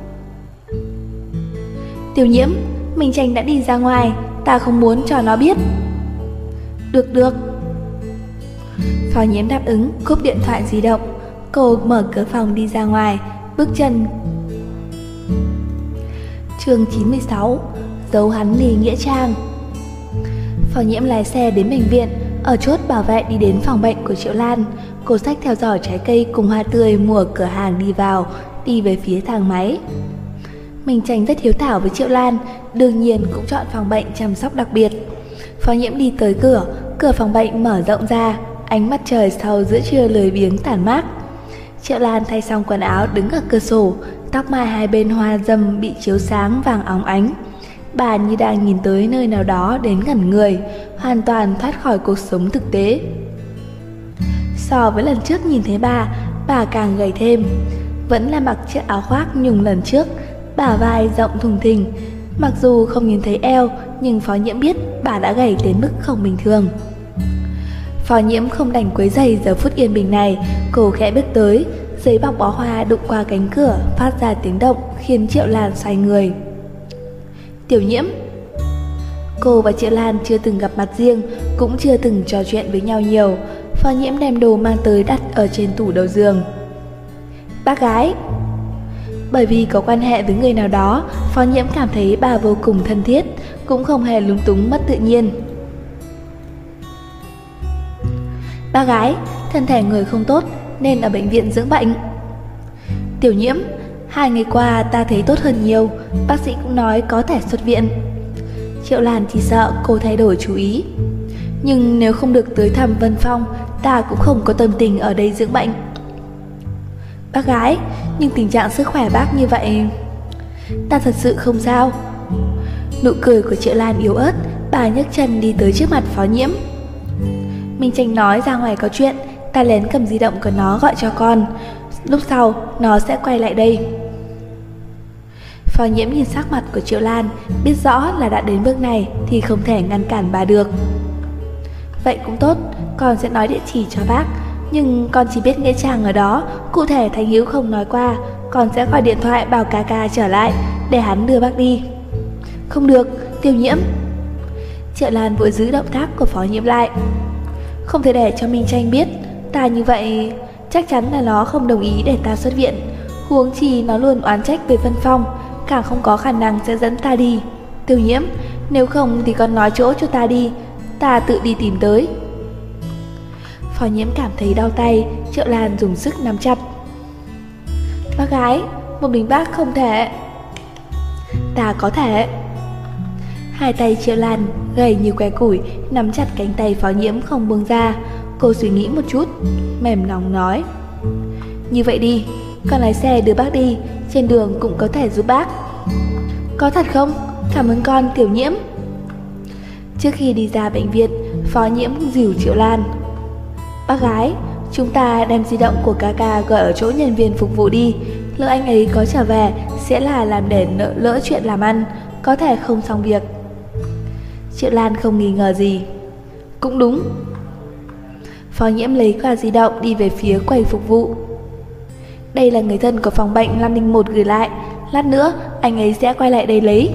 Tiểu Nhiễm, Minh Tranh đã đi ra ngoài, ta không muốn cho nó biết. Được. Phó Nhiễm đáp ứng, cúp điện thoại di động. Cô mở cửa phòng đi ra ngoài, bước chân. Chương 96. Giấu hắn ly nghĩa trang. Phó Nhiễm lái xe đến bệnh viện. Ở chốt bảo vệ đi đến phòng bệnh của Triệu Lan. Cô xách theo giỏ trái cây cùng hoa tươi mua cửa hàng đi vào, đi về phía thang máy. Minh Tranh rất hiếu thảo với Triệu Lan, đương nhiên cũng chọn phòng bệnh chăm sóc đặc biệt. Phó Nhiễm đi tới cửa phòng bệnh mở rộng ra, ánh mặt trời sau giữa trưa lười biếng tản mát. Triệu Lan thay xong quần áo đứng ở cửa sổ, tóc mai hai bên hoa dâm bị chiếu sáng vàng óng ánh. Bà như đang nhìn tới nơi nào đó đến ngẩn người, hoàn toàn thoát khỏi cuộc sống thực tế. So với lần trước nhìn thấy bà càng gầy thêm. Vẫn là mặc chiếc áo khoác nhung lần trước, bả vai rộng thùng thình. Mặc dù không nhìn thấy eo, nhưng Phó Nhiễm biết bà đã gầy đến mức không bình thường. Phó Nhiễm không đành quấy rầy giờ phút yên bình này, cô khẽ bước tới, giấy bọc bó hoa đụng qua cánh cửa phát ra tiếng động khiến Triệu Lan xoay người. Tiểu Nhiễm. Cô và Triệu Lan chưa từng gặp mặt riêng, cũng chưa từng trò chuyện với nhau nhiều. Phó Nhiễm đem đồ mang tới đặt ở trên tủ đầu giường. Bác gái. Bởi vì có quan hệ với người nào đó, Phó Nhiễm cảm thấy bà vô cùng thân thiết, cũng không hề lúng túng mất tự nhiên. Bác gái, thân thể người không tốt nên ở bệnh viện dưỡng bệnh. Tiểu Nhiễm, 2 ngày qua ta thấy tốt hơn nhiều, bác sĩ cũng nói có thể xuất viện. Triệu Lan chỉ sợ cô thay đổi chú ý. Nhưng nếu không được tới thăm Vân Phong, ta cũng không có tâm tình ở đây dưỡng bệnh. Bác gái, nhưng tình trạng sức khỏe bác như vậy, ta thật sự không sao. Nụ cười của Triệu Lan yếu ớt, bà nhấc chân đi tới trước mặt Phó Nhiễm. Minh Tranh nói ra ngoài có chuyện, ta lén cầm di động của nó gọi cho con. Lúc sau, nó sẽ quay lại đây. Phó Nhiễm nhìn sắc mặt của Triệu Lan, biết rõ là đã đến bước này thì không thể ngăn cản bà được. Vậy cũng tốt, con sẽ nói địa chỉ cho bác. Nhưng con chỉ biết nghĩa trang ở đó, cụ thể Thành Hữu không nói qua. Con sẽ gọi điện thoại bảo ca trở lại để hắn đưa bác đi. Không được, Tiểu Nhiễm. Triệu Lan vội giữ động tác của Phó Nhiễm lại. Không thể để cho Minh Tranh biết. Ta như vậy chắc chắn là nó không đồng ý để ta xuất viện. Huống chi nó luôn oán trách về Vân Phong, càng không có khả năng sẽ dẫn ta đi. Tiểu Nhiễm, nếu không thì con nói chỗ cho ta đi, ta tự đi tìm tới. Phó Nhiễm cảm thấy đau tay, Triệu Lan dùng sức nắm chặt. Bác gái, một mình bác không thể. Ta có thể. Hai tay Triệu Lan gầy như que củi nắm chặt cánh tay Phó Nhiễm không buông ra. Cô suy nghĩ một chút, mềm lòng nói: như vậy đi, con lái xe đưa bác đi, trên đường cũng có thể giúp bác. Có thật không? Cảm ơn con Tiểu Nhiễm. Trước khi đi ra bệnh viện, Phó Nhiễm dìu Triệu Lan: bác gái, chúng ta đem di động của ca gọi ở chỗ nhân viên phục vụ đi. Lỡ anh ấy có trở về sẽ là làm để lỡ chuyện làm ăn, có thể không xong việc. Triệu Lan không nghi ngờ gì: cũng đúng. Phó Nhiễm lấy qua di động đi về phía quầy phục vụ. Đây là người thân của phòng bệnh 501 gửi lại, lát nữa anh ấy sẽ quay lại đây lấy.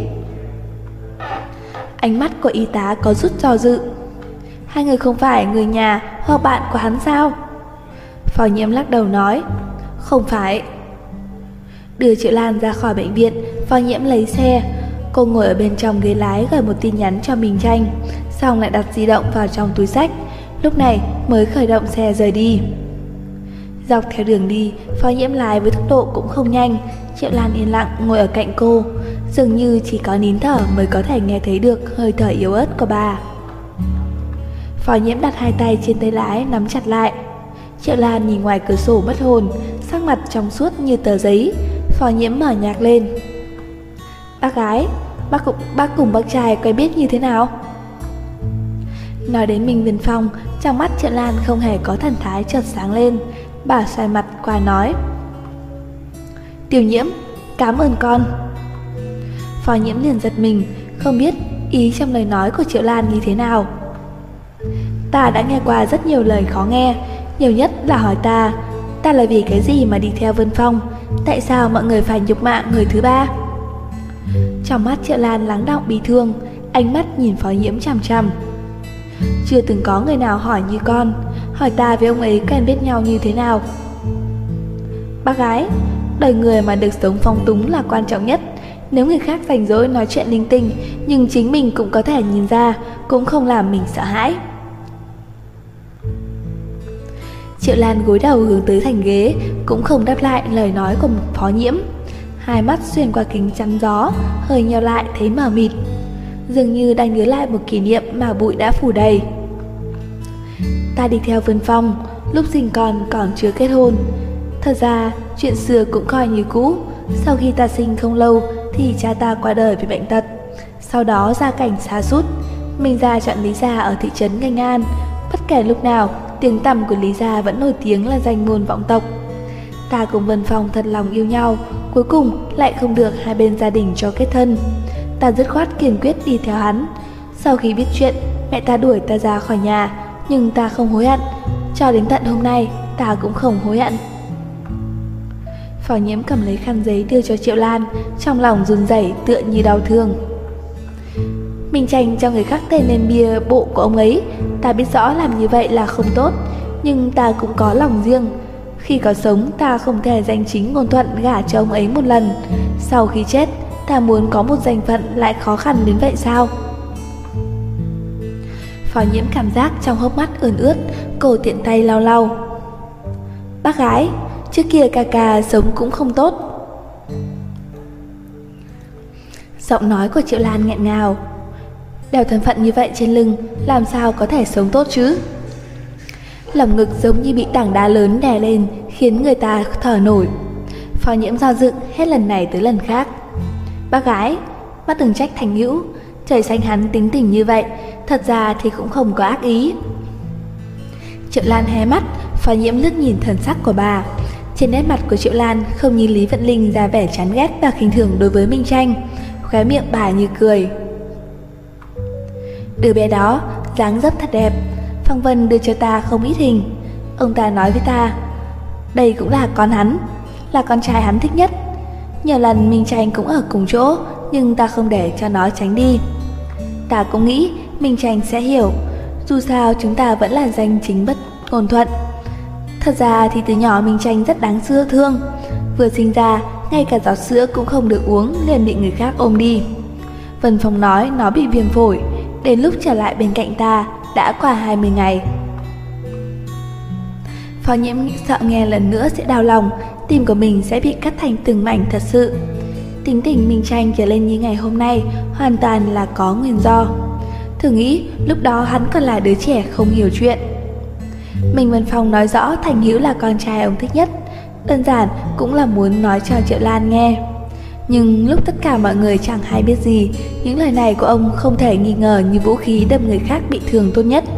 Ánh mắt của y tá có chút do dự. Hai người không phải người nhà hoặc bạn của hắn sao? Phó Nhiễm lắc đầu nói: không phải. Đưa Triệu Lan ra khỏi bệnh viện, Phó Nhiễm lấy xe. Cô ngồi ở bên trong ghế lái gửi một tin nhắn cho Minh Tranh, xong lại đặt di động vào trong túi xách. Lúc này mới khởi động xe rời đi. Dọc theo đường đi, Phó Nhiễm lái với tốc độ cũng không nhanh. Triệu Lan yên lặng ngồi ở cạnh cô, dường như chỉ có nín thở mới có thể nghe thấy được hơi thở yếu ớt của bà. Phó Nhiễm đặt hai tay trên tay lái nắm chặt lại. Triệu Lan nhìn ngoài cửa sổ mất hồn, sắc mặt trong suốt như tờ giấy. Phó Nhiễm mở nhạc lên: bác gái, bác cùng bác trai quen biết như thế nào? Nói đến Minh Vân Phong, trong mắt Triệu Lan không hề có thần thái chợt sáng lên. Bà xoay mặt qua nói: Tiểu Nhiễm, cảm ơn con. Phó Nhiễm liền giật mình, không biết ý trong lời nói của Triệu Lan như thế nào. Ta đã nghe qua rất nhiều lời khó nghe, nhiều nhất là hỏi ta là vì cái gì mà đi theo Vân Phong, tại sao mọi người phải nhục mạ người thứ ba. Trong mắt Triệu Lan lắng đọng bi thương, ánh mắt nhìn Phó Nhiễm chằm chằm. Chưa từng có người nào hỏi như con, hỏi ta với ông ấy quen biết nhau như thế nào. Bác gái, đời người mà được sống phong túng là quan trọng nhất. Nếu người khác rảnh rỗi nói chuyện linh tinh, nhưng chính mình cũng có thể nhìn ra, cũng không làm mình sợ hãi. Triệu Lan gối đầu hướng tới thành ghế, cũng không đáp lại lời nói của Phó Nhiễm. Hai mắt xuyên qua kính chắn gió, hơi nheo lại thấy mờ mịt, dường như đang nhớ lại một kỷ niệm mà bụi đã phủ đầy. Ta đi theo Vân Phong, lúc sinh con còn chưa kết hôn. Thật ra, chuyện xưa cũng coi như cũ. Sau khi ta sinh không lâu thì cha ta qua đời vì bệnh tật. Sau đó gia cảnh sa sút, Minh gia chọn Lý gia ở thị trấn Nghênh An. Bất kể lúc nào, tiếng tăm của Lý gia vẫn nổi tiếng là danh môn vọng tộc. Ta cùng Vân Phong thật lòng yêu nhau, cuối cùng lại không được hai bên gia đình cho kết thân. Ta dứt khoát kiên quyết đi theo hắn. Sau khi biết chuyện, mẹ ta đuổi ta ra khỏi nhà, nhưng ta không hối hận. Cho đến tận hôm nay, ta cũng không hối hận. Phó Nhiễm cầm lấy khăn giấy đưa cho Triệu Lan, trong lòng run rẩy tựa như đau thương. Minh Tranh cho người khác tên lên bia bộ của ông ấy. Ta biết rõ làm như vậy là không tốt, nhưng ta cũng có lòng riêng. Khi có sống, ta không thể danh chính ngôn thuận gả cho ông ấy một lần. Sau khi chết, ta muốn có một danh phận lại khó khăn đến vậy sao? Phó Nhiễm cảm giác trong hốc mắt ươn ướt, cô tiện tay lau lau. Bác gái, trước kia ca sống cũng không tốt. Giọng nói của Triệu Lan nghẹn ngào. Đeo thân phận như vậy trên lưng, làm sao có thể sống tốt chứ? Lồng ngực giống như bị tảng đá lớn đè lên, khiến người ta thở nổi. Phó Nhiễm do dự hết lần này tới lần khác. Bác gái, bác đừng trách Thành Hữu, trời xanh hắn tính tình như vậy, thật ra thì cũng không có ác ý. Triệu Lan hé mắt, Phó Nhiễm lướt nhìn thần sắc của bà. Trên nét mặt của Triệu Lan không như Lý Vận Linh ra vẻ chán ghét và khinh thường đối với Minh Tranh. Khóe miệng bà như cười. Đứa bé đó dáng dấp thật đẹp, Phong Vân đưa cho ta không ít hình. Ông ta nói với ta, đây cũng là con hắn, là con trai hắn thích nhất. Nhiều lần Minh Tranh cũng ở cùng chỗ, nhưng ta không để cho nó tránh đi. Ta cũng nghĩ Minh Tranh sẽ hiểu, dù sao chúng ta vẫn là danh chính bất ngôn thuận. Thật ra thì từ nhỏ Minh Tranh rất đáng thương. Vừa sinh ra, ngay cả giọt sữa cũng không được uống, liền bị người khác ôm đi. Vân Phong nói nó bị viêm phổi, đến lúc trở lại bên cạnh ta đã qua 20 ngày. Phó Nhiễm sợ nghe lần nữa sẽ đau lòng, tim của mình sẽ bị cắt thành từng mảnh thật sự. Tính tình Minh Tranh trở lên như ngày hôm nay hoàn toàn là có nguyên do. Thử nghĩ lúc đó hắn còn là đứa trẻ không hiểu chuyện. Minh Vân Phong nói rõ Thành Hữu là con trai ông thích nhất, đơn giản cũng là muốn nói cho Triệu Lan nghe. Nhưng lúc tất cả mọi người chẳng hay biết gì, những lời này của ông không thể nghi ngờ như vũ khí đâm người khác bị thương tốt nhất.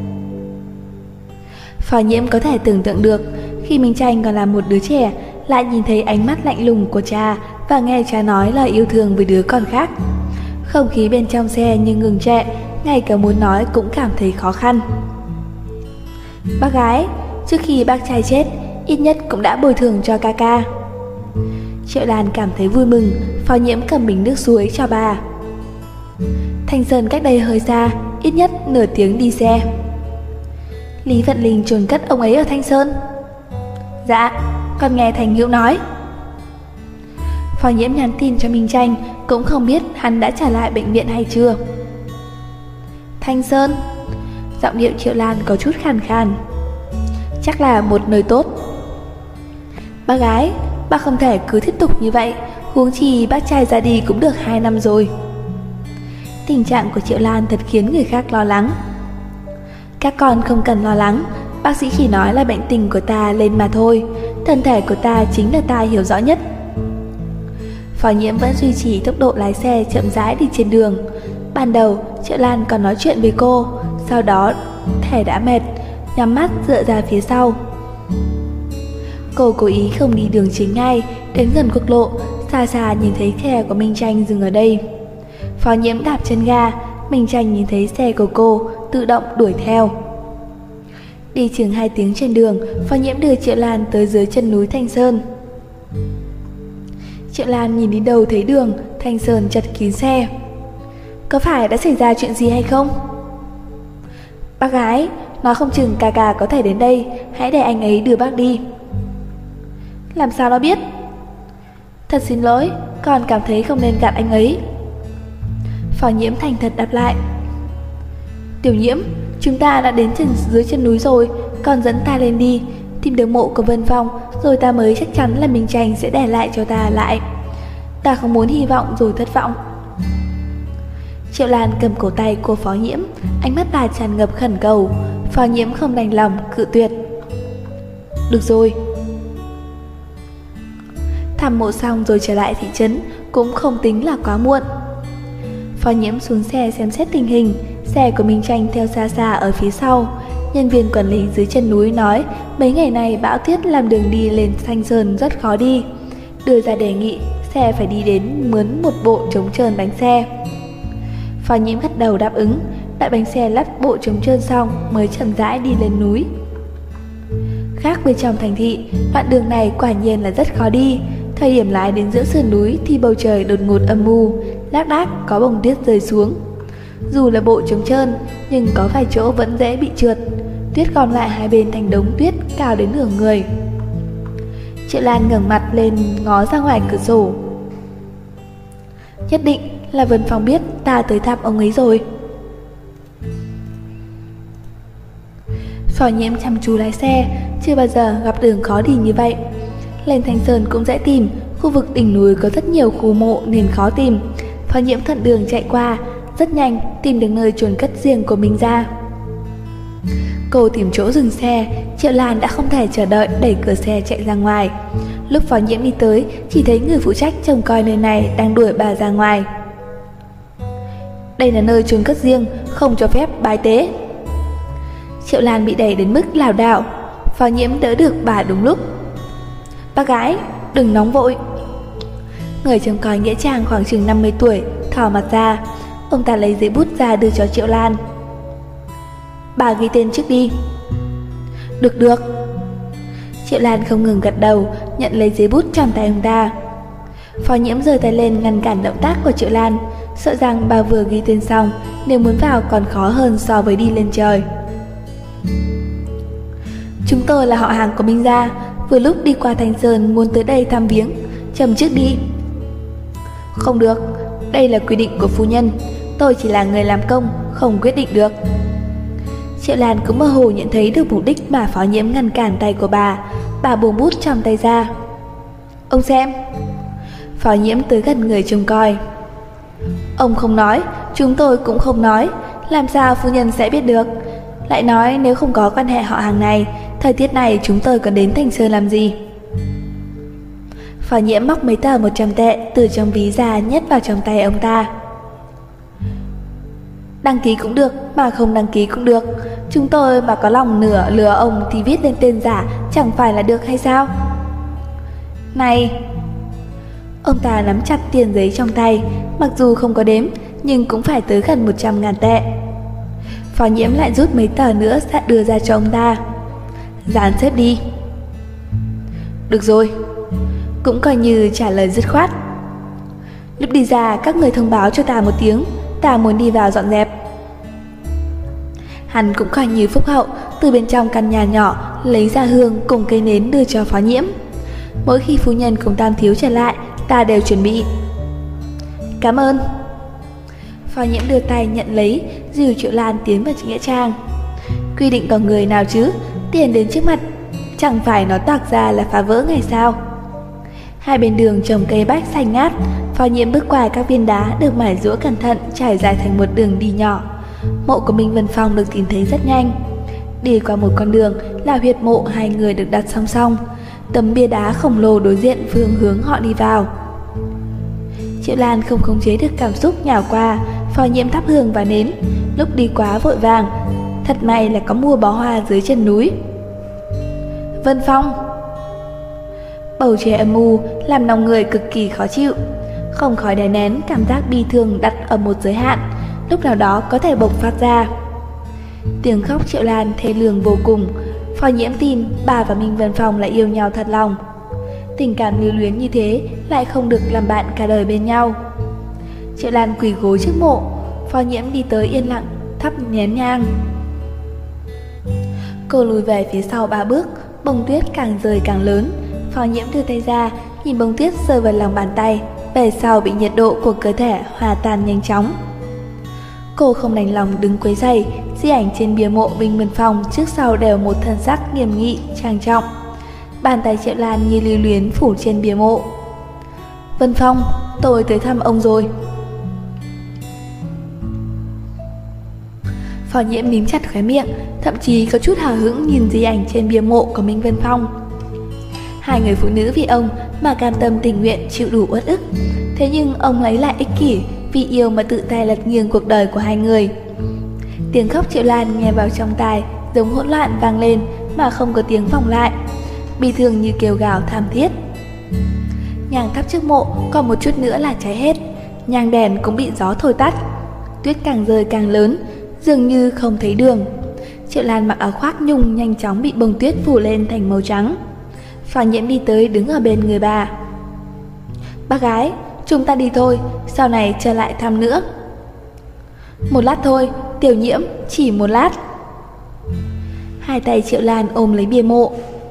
Phó Nhiễm có thể tưởng tượng được, khi Minh Tranh còn là một đứa trẻ, lại nhìn thấy ánh mắt lạnh lùng của cha và nghe cha nói lời yêu thương với đứa con khác. Không khí bên trong xe như ngừng trệ, ngay cả muốn nói cũng cảm thấy khó khăn. Bác gái, trước khi bác trai chết, ít nhất cũng đã bồi thường cho ca ca. Triệu Lan cảm thấy vui mừng, Phó Nhiễm cầm bình nước suối cho bà. Thanh Sơn cách đây hơi xa, ít nhất nửa tiếng đi xe. Lý Vận Linh chôn cất ông ấy ở Thanh Sơn. Dạ, con nghe Thành Hữu nói. Phó Nhiễm nhắn tin cho Minh Tranh, cũng không biết hắn đã trả lại bệnh viện hay chưa. Thanh Sơn? Giọng điệu Triệu Lan có chút khàn khàn. Chắc là một nơi tốt. Bác gái, bác không thể cứ tiếp tục như vậy, huống chi bác trai ra đi cũng được 2 năm rồi. Tình trạng của Triệu Lan thật khiến người khác lo lắng. Các con không cần lo lắng, bác sĩ chỉ nói là bệnh tình của ta lên mà thôi, thân thể của ta chính là ta hiểu rõ nhất. Phó Nhiễm vẫn duy trì tốc độ lái xe chậm rãi đi trên đường. Ban đầu Triệu Lan còn nói chuyện với cô, sau đó thể đã mệt, nhắm mắt dựa ra phía sau. Cô cố ý không đi đường chính ngay, đến gần quốc lộ, xa xa nhìn thấy xe của Minh Tranh dừng ở đây. Phó Nhiễm đạp chân ga, Minh Tranh nhìn thấy xe của cô, tự động đuổi theo. Đi chừng 2 tiếng trên đường, Phó Nhiễm đưa Triệu Lan tới dưới chân núi Thanh Sơn. Triệu Lan nhìn đi đâu thấy đường, Thanh Sơn chật kín xe. Có phải đã xảy ra chuyện gì hay không? Bác gái, nói không chừng ca ca có thể đến đây, hãy để anh ấy đưa bác đi. Làm sao nó biết? Thật xin lỗi, con cảm thấy không nên gạt anh ấy. Phó Nhiễm thành thật đáp lại. Tiểu Nhiễm, chúng ta đã đến dưới chân núi rồi, con dẫn ta lên đi, tìm được mộ của Vân Phong, rồi ta mới chắc chắn là Minh Tranh sẽ để lại cho ta lại. Ta không muốn hy vọng rồi thất vọng. Triệu Lan cầm cổ tay của Phó Nhiễm, ánh mắt bà tràn ngập khẩn cầu. Phó Nhiễm không đành lòng cự tuyệt. Được rồi. Thăm mộ xong rồi trở lại thị trấn cũng không tính là quá muộn. Phó Nhiễm xuống xe xem xét tình hình, xe của Minh Tranh theo xa xa ở phía sau. Nhân viên quản lý dưới chân núi nói mấy ngày này bão tuyết làm đường đi lên Thanh Sơn rất khó đi, đưa ra đề nghị xe phải đi đến mướn một bộ chống trơn bánh xe. Phó Nhiễm gật đầu đáp ứng, đợi bánh xe lắp bộ chống trơn xong mới chậm rãi đi lên núi. Khác bên trong thành thị, đoạn đường này quả nhiên là rất khó đi. Thời điểm lái đến giữa sườn núi thì bầu trời đột ngột âm mưu, lác đác có bông tuyết rơi xuống. Dù là bộ chống trơn, nhưng có vài chỗ vẫn dễ bị trượt. Tuyết gom lại hai bên thành đống tuyết cao đến nửa người. Triệu Lan ngẩng mặt lên ngó ra ngoài cửa sổ. Nhất định là Vân Phong biết ta tới thăm ông ấy rồi. Phó Nhiễm chăm chú lái xe, chưa bao giờ gặp đường khó đi như vậy. Lên Thanh Sơn cũng dễ tìm, khu vực đỉnh núi có rất nhiều khu mộ nên khó tìm. Phó Nhiễm thuận đường chạy qua, rất nhanh tìm được nơi chôn cất riêng của mình ra. Cô tìm chỗ dừng xe, Triệu Lan đã không thể chờ đợi đẩy cửa xe chạy ra ngoài. Lúc Phó Nhiễm đi tới, chỉ thấy người phụ trách trông coi nơi này đang đuổi bà ra ngoài. Đây là nơi chôn cất riêng, không cho phép bái tế. Triệu Lan bị đẩy đến mức lảo đảo, Phó Nhiễm đỡ được bà đúng lúc. Bác gái, đừng nóng vội. Người trông coi nghĩa trang khoảng chừng 50 tuổi thò mặt ra, ông ta lấy giấy bút ra đưa cho Triệu Lan. Bà ghi tên trước đi. Được. Triệu Lan không ngừng gật đầu, nhận lấy giấy bút trong tay ông ta. Phó Nhiễm giơ tay lên ngăn cản động tác của Triệu Lan, sợ rằng bà vừa ghi tên xong, nếu muốn vào còn khó hơn so với đi lên trời. Chúng tôi là họ hàng của Minh gia, vừa lúc đi qua Thanh Sơn muốn tới đây thăm viếng, châm trước đi. Không được, đây là quy định của phu nhân, tôi chỉ là người làm công, không quyết định được. Triệu Lan cũng mơ hồ nhận thấy được mục đích mà Phó Nhiễm ngăn cản tay của bà buông bút trong tay ra. Ông xem. Phó Nhiễm tới gần người trông coi. Ông không nói, chúng tôi cũng không nói, làm sao phu nhân sẽ biết được? Lại nói nếu không có quan hệ họ hàng này, thời tiết này chúng tôi còn đến Thành Sơn làm gì? Phó Nhiễm móc mấy tờ 100 tệ từ trong ví ra nhét vào trong tay ông ta. Đăng ký cũng được, mà không đăng ký cũng được. Chúng tôi mà có lòng nửa lừa ông thì viết lên tên giả chẳng phải là được hay sao? Này! Ông ta nắm chặt tiền giấy trong tay, mặc dù không có đếm nhưng cũng phải tới gần 100.000 tệ. Phó Nhiễm lại rút mấy tờ nữa đưa ra cho ông ta. Dán xếp đi. Được rồi. Cũng coi như trả lời dứt khoát. Lúc đi ra các người thông báo cho ta một tiếng, ta muốn đi vào dọn dẹp. Hắn cũng coi như phúc hậu, từ bên trong căn nhà nhỏ lấy ra hương cùng cây nến đưa cho Phó Nhiễm. Mỗi khi phu nhân cùng Tam thiếu trở lại, ta đều chuẩn bị. Cảm ơn. Phó Nhiễm đưa tay nhận lấy, dìu Triệu Lan tiến vào nghĩa trang. Quy định có người nào chứ, tiền đến trước mặt, chẳng phải nó toạc ra là phá vỡ ngày sao? Hai bên đường trồng cây bách xanh ngát. Phó Nhiễm bước qua các viên đá được mài giũa cẩn thận trải dài thành một đường đi nhỏ. Mộ của Minh Vân Phong được tìm thấy rất nhanh. Đi qua một con đường là huyệt mộ hai người được đặt song song. Tấm bia đá khổng lồ đối diện phương hướng họ đi vào. Triệu Lan không khống chế được cảm xúc nhào qua. Phó Nhiễm thắp hương và nến. Lúc đi quá vội vàng, thật may là có mua bó hoa dưới chân núi. Vân Phong. Bầu trời âm u làm lòng người cực kỳ khó chịu. Không khỏi đè nén cảm giác bi thương đặt ở một giới hạn, lúc nào đó có thể bộc phát ra. Tiếng khóc Triệu Lan thê lương vô cùng. Phó Nhiễm tin bà và Minh Vân Phong lại yêu nhau thật lòng. Tình cảm lưu luyến như thế lại không được làm bạn cả đời bên nhau. Triệu Lan quỳ gối trước mộ. Phó Nhiễm đi tới yên lặng thắp nén nhang. Cô lùi về phía sau 3 bước. Bông tuyết càng rơi càng lớn. Phó Nhiễm đưa tay ra, nhìn bông tuyết rơi vào lòng bàn tay, về sau bị nhiệt độ của cơ thể hòa tan nhanh chóng. Cô không đành lòng đứng quấy rầy. Di ảnh trên bia mộ Minh Vân Phong trước sau đều một thân sắc nghiêm nghị trang trọng. Bàn tay Triệu Lan như lưu luyến phủ trên bia mộ. Vân Phong, tôi tới thăm ông rồi. Phó Nhiễm mím chặt khóe miệng, thậm chí có chút hào hứng nhìn di ảnh trên bia mộ của Minh Vân Phong. Hai người phụ nữ vì ông mà cam tâm tình nguyện chịu đủ uất ức. Thế nhưng ông ấy lại ích kỷ, vì yêu mà tự tay lật nghiêng cuộc đời của hai người. Tiếng khóc Triệu Lan nghe vào trong tai giống hỗn loạn vang lên mà không có tiếng vòng lại, bi thương như kêu gào thảm thiết. Nhang thắp trước mộ còn một chút nữa là cháy hết, nhang đèn cũng bị gió thổi tắt. Tuyết càng rơi càng lớn, dường như không thấy đường. Triệu Lan mặc áo khoác nhung nhanh chóng bị bông tuyết phủ lên thành màu trắng. Phó Nhiễm đi tới đứng ở bên người bà. Bác gái, chúng ta đi thôi, sau này trở lại thăm nữa. Một lát thôi, Tiểu Nhiễm, chỉ một lát. Hai tay Triệu Lan ôm lấy bia mộ.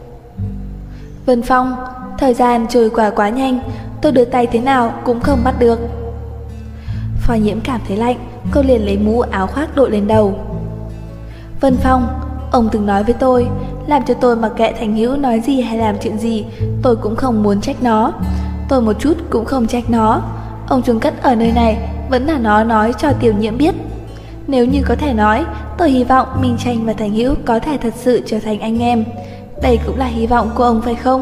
Vân Phong, thời gian trôi qua quá nhanh, tôi đưa tay thế nào cũng không bắt được. Phó Nhiễm cảm thấy lạnh, cô liền lấy mũ áo khoác đội lên đầu. Vân Phong, ông từng nói với tôi, làm cho tôi mặc kệ Thành Hữu nói gì hay làm chuyện gì, tôi cũng không muốn trách nó. Tôi một chút cũng không trách nó. Ông chôn cất ở nơi này vẫn là nó nói cho Tiểu Nhiễm biết. Nếu như có thể nói, tôi hy vọng Minh Tranh và Thành Hữu có thể thật sự trở thành anh em. Đây cũng là hy vọng của ông phải không?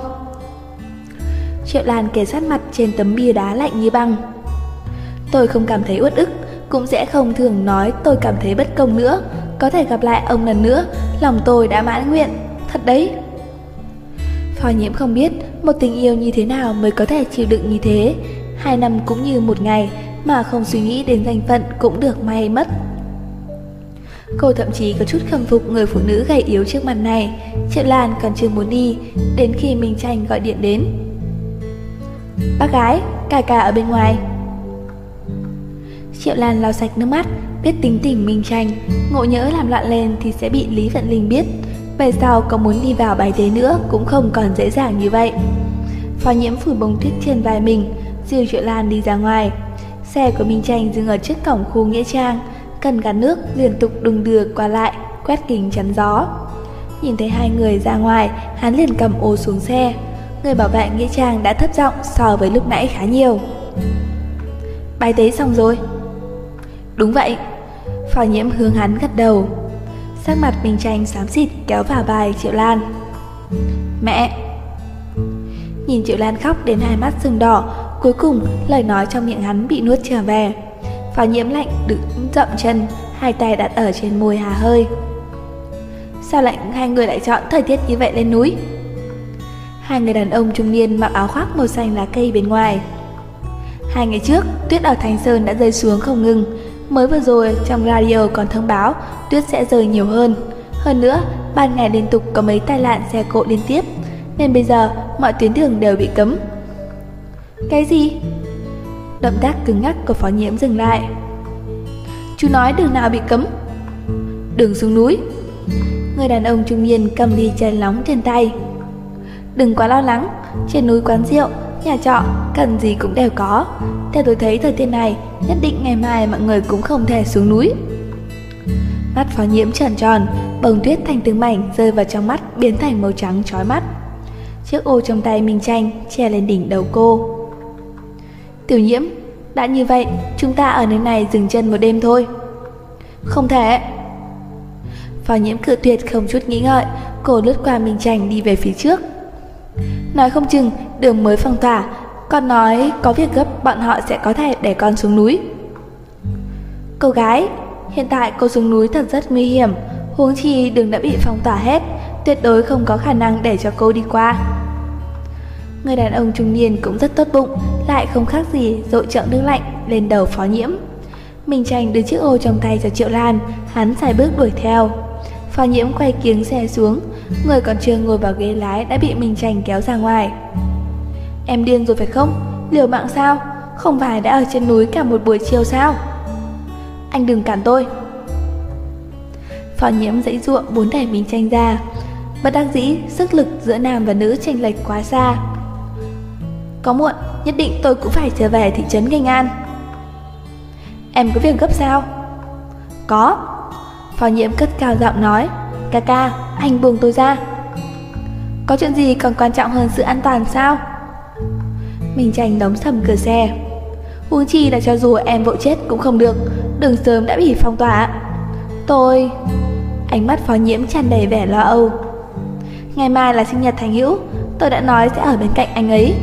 Triệu Lan kề sát mặt trên tấm bia đá lạnh như băng. Tôi không cảm thấy uất ức, cũng sẽ không thường nói tôi cảm thấy bất công nữa. Có thể gặp lại ông lần nữa, lòng tôi đã mãn nguyện, thật đấy. Phó Nhiễm không biết một tình yêu như thế nào mới có thể chịu đựng như thế. 2 năm cũng như một ngày, mà không suy nghĩ đến danh phận cũng được may mất. Cô thậm chí có chút khâm phục người phụ nữ gầy yếu trước mặt này. Triệu Lan còn chưa muốn đi, đến khi Minh Tranh gọi điện đến. Bác gái, ca ở bên ngoài. Triệu Lan lau sạch nước mắt, biết tính tình Minh Tranh, ngộ nhỡ làm loạn lên thì sẽ bị Lý Vận Linh biết. Về sau có muốn đi vào bài tế nữa cũng không còn dễ dàng như vậy. Phó Nhiễm phủ bông tuyết trên vai mình, dìu Triệu Lan đi ra ngoài. Xe của Minh Tranh dừng ở trước cổng khu nghĩa trang, cần gạt nước liên tục đung đưa qua lại, quét kính chắn gió. Nhìn thấy hai người ra ngoài, hắn liền cầm ô xuống xe. người bảo vệ nghĩa trang đã thấp giọng so với lúc nãy khá nhiều. Bài tế xong rồi. Đúng vậy. Phó Nhiễm hướng hắn gật đầu. Sắc mặt Minh Tranh xám xịt kéo vào vai Triệu Lan. Mẹ. Nhìn Triệu Lan khóc đến hai mắt sưng đỏ, cuối cùng lời nói trong miệng hắn bị nuốt trở về. Phó Nhiễm lạnh đứng dậm chân, hai tay đặt ở trên môi hà hơi. Sao lại hai người lại chọn thời tiết như vậy lên núi? Hai người đàn ông trung niên mặc áo khoác màu xanh lá cây bên ngoài. 2 ngày trước, tuyết ở Thanh Sơn đã rơi xuống không ngừng. Mới vừa rồi trong radio còn thông báo tuyết sẽ rơi nhiều hơn. Hơn nữa, ban ngày liên tục có mấy tai nạn xe cộ liên tiếp, nên bây giờ mọi tuyến đường đều bị cấm. Cái gì? Động tác cứng ngắc của Phó Nhiễm dừng lại. Chú nói đường nào bị cấm? Đường xuống núi. Người đàn ông trung niên cầm ly trà nóng trên tay. Đừng quá lo lắng, trên núi quán rượu, nhà trọ, cần gì cũng đều có. Theo tôi thấy thời tiết này, nhất định ngày mai mọi người cũng không thể xuống núi. Mắt Phó Nhiễm tròn tròn, bông tuyết thành từng mảnh rơi vào trong mắt biến thành màu trắng chói mắt. Chiếc ô trong tay Minh Tranh che lên đỉnh đầu cô. Tiểu Nhiễm, đã như vậy, chúng ta ở nơi này dừng chân một đêm thôi. Không thể. Phó Nhiễm cự tuyệt không chút nghĩ ngợi, cô lướt qua Minh Tranh đi về phía trước. Nói không chừng đường mới phong tỏa, con nói có việc gấp bọn họ sẽ có thể để con xuống núi. Cô gái, hiện tại cô xuống núi thật rất nguy hiểm, huống chi đường đã bị phong tỏa hết, tuyệt đối không có khả năng để cho cô đi qua. Người đàn ông trung niên cũng rất tốt bụng, lại không khác gì dội chậu nước lạnh lên đầu Phó Nhiễm. Minh Tranh đưa chiếc ô trong tay cho Triệu Lan, hắn xài bước đuổi theo. Phó Nhiễm quay kiếng xe xuống, người còn chưa ngồi vào ghế lái đã bị Minh Tranh kéo ra ngoài. Em điên rồi phải không? Liều mạng sao? Không phải đã ở trên núi cả một buổi chiều sao? Anh đừng cản tôi. Phó Nhiễm giãy giụa muốn đẩy Minh Tranh ra. Bất đắc dĩ, sức lực giữa nam và nữ chênh lệch quá xa. Có muộn, nhất định tôi cũng phải trở về thị trấn Nghênh An. Em có việc gấp sao? Có. Phó Nhiễm cất cao giọng nói. Ca ca, anh buông tôi ra. Có chuyện gì còn quan trọng hơn sự an toàn sao? Minh Tranh đóng sầm cửa xe. Huống chi là cho dù em vội chết cũng không được, đường sớm đã bị phong tỏa. Tôi... Ánh mắt Phó Nhiễm tràn đầy vẻ lo âu. Ngày mai là sinh nhật Thành Hữu, tôi đã nói sẽ ở bên cạnh anh ấy.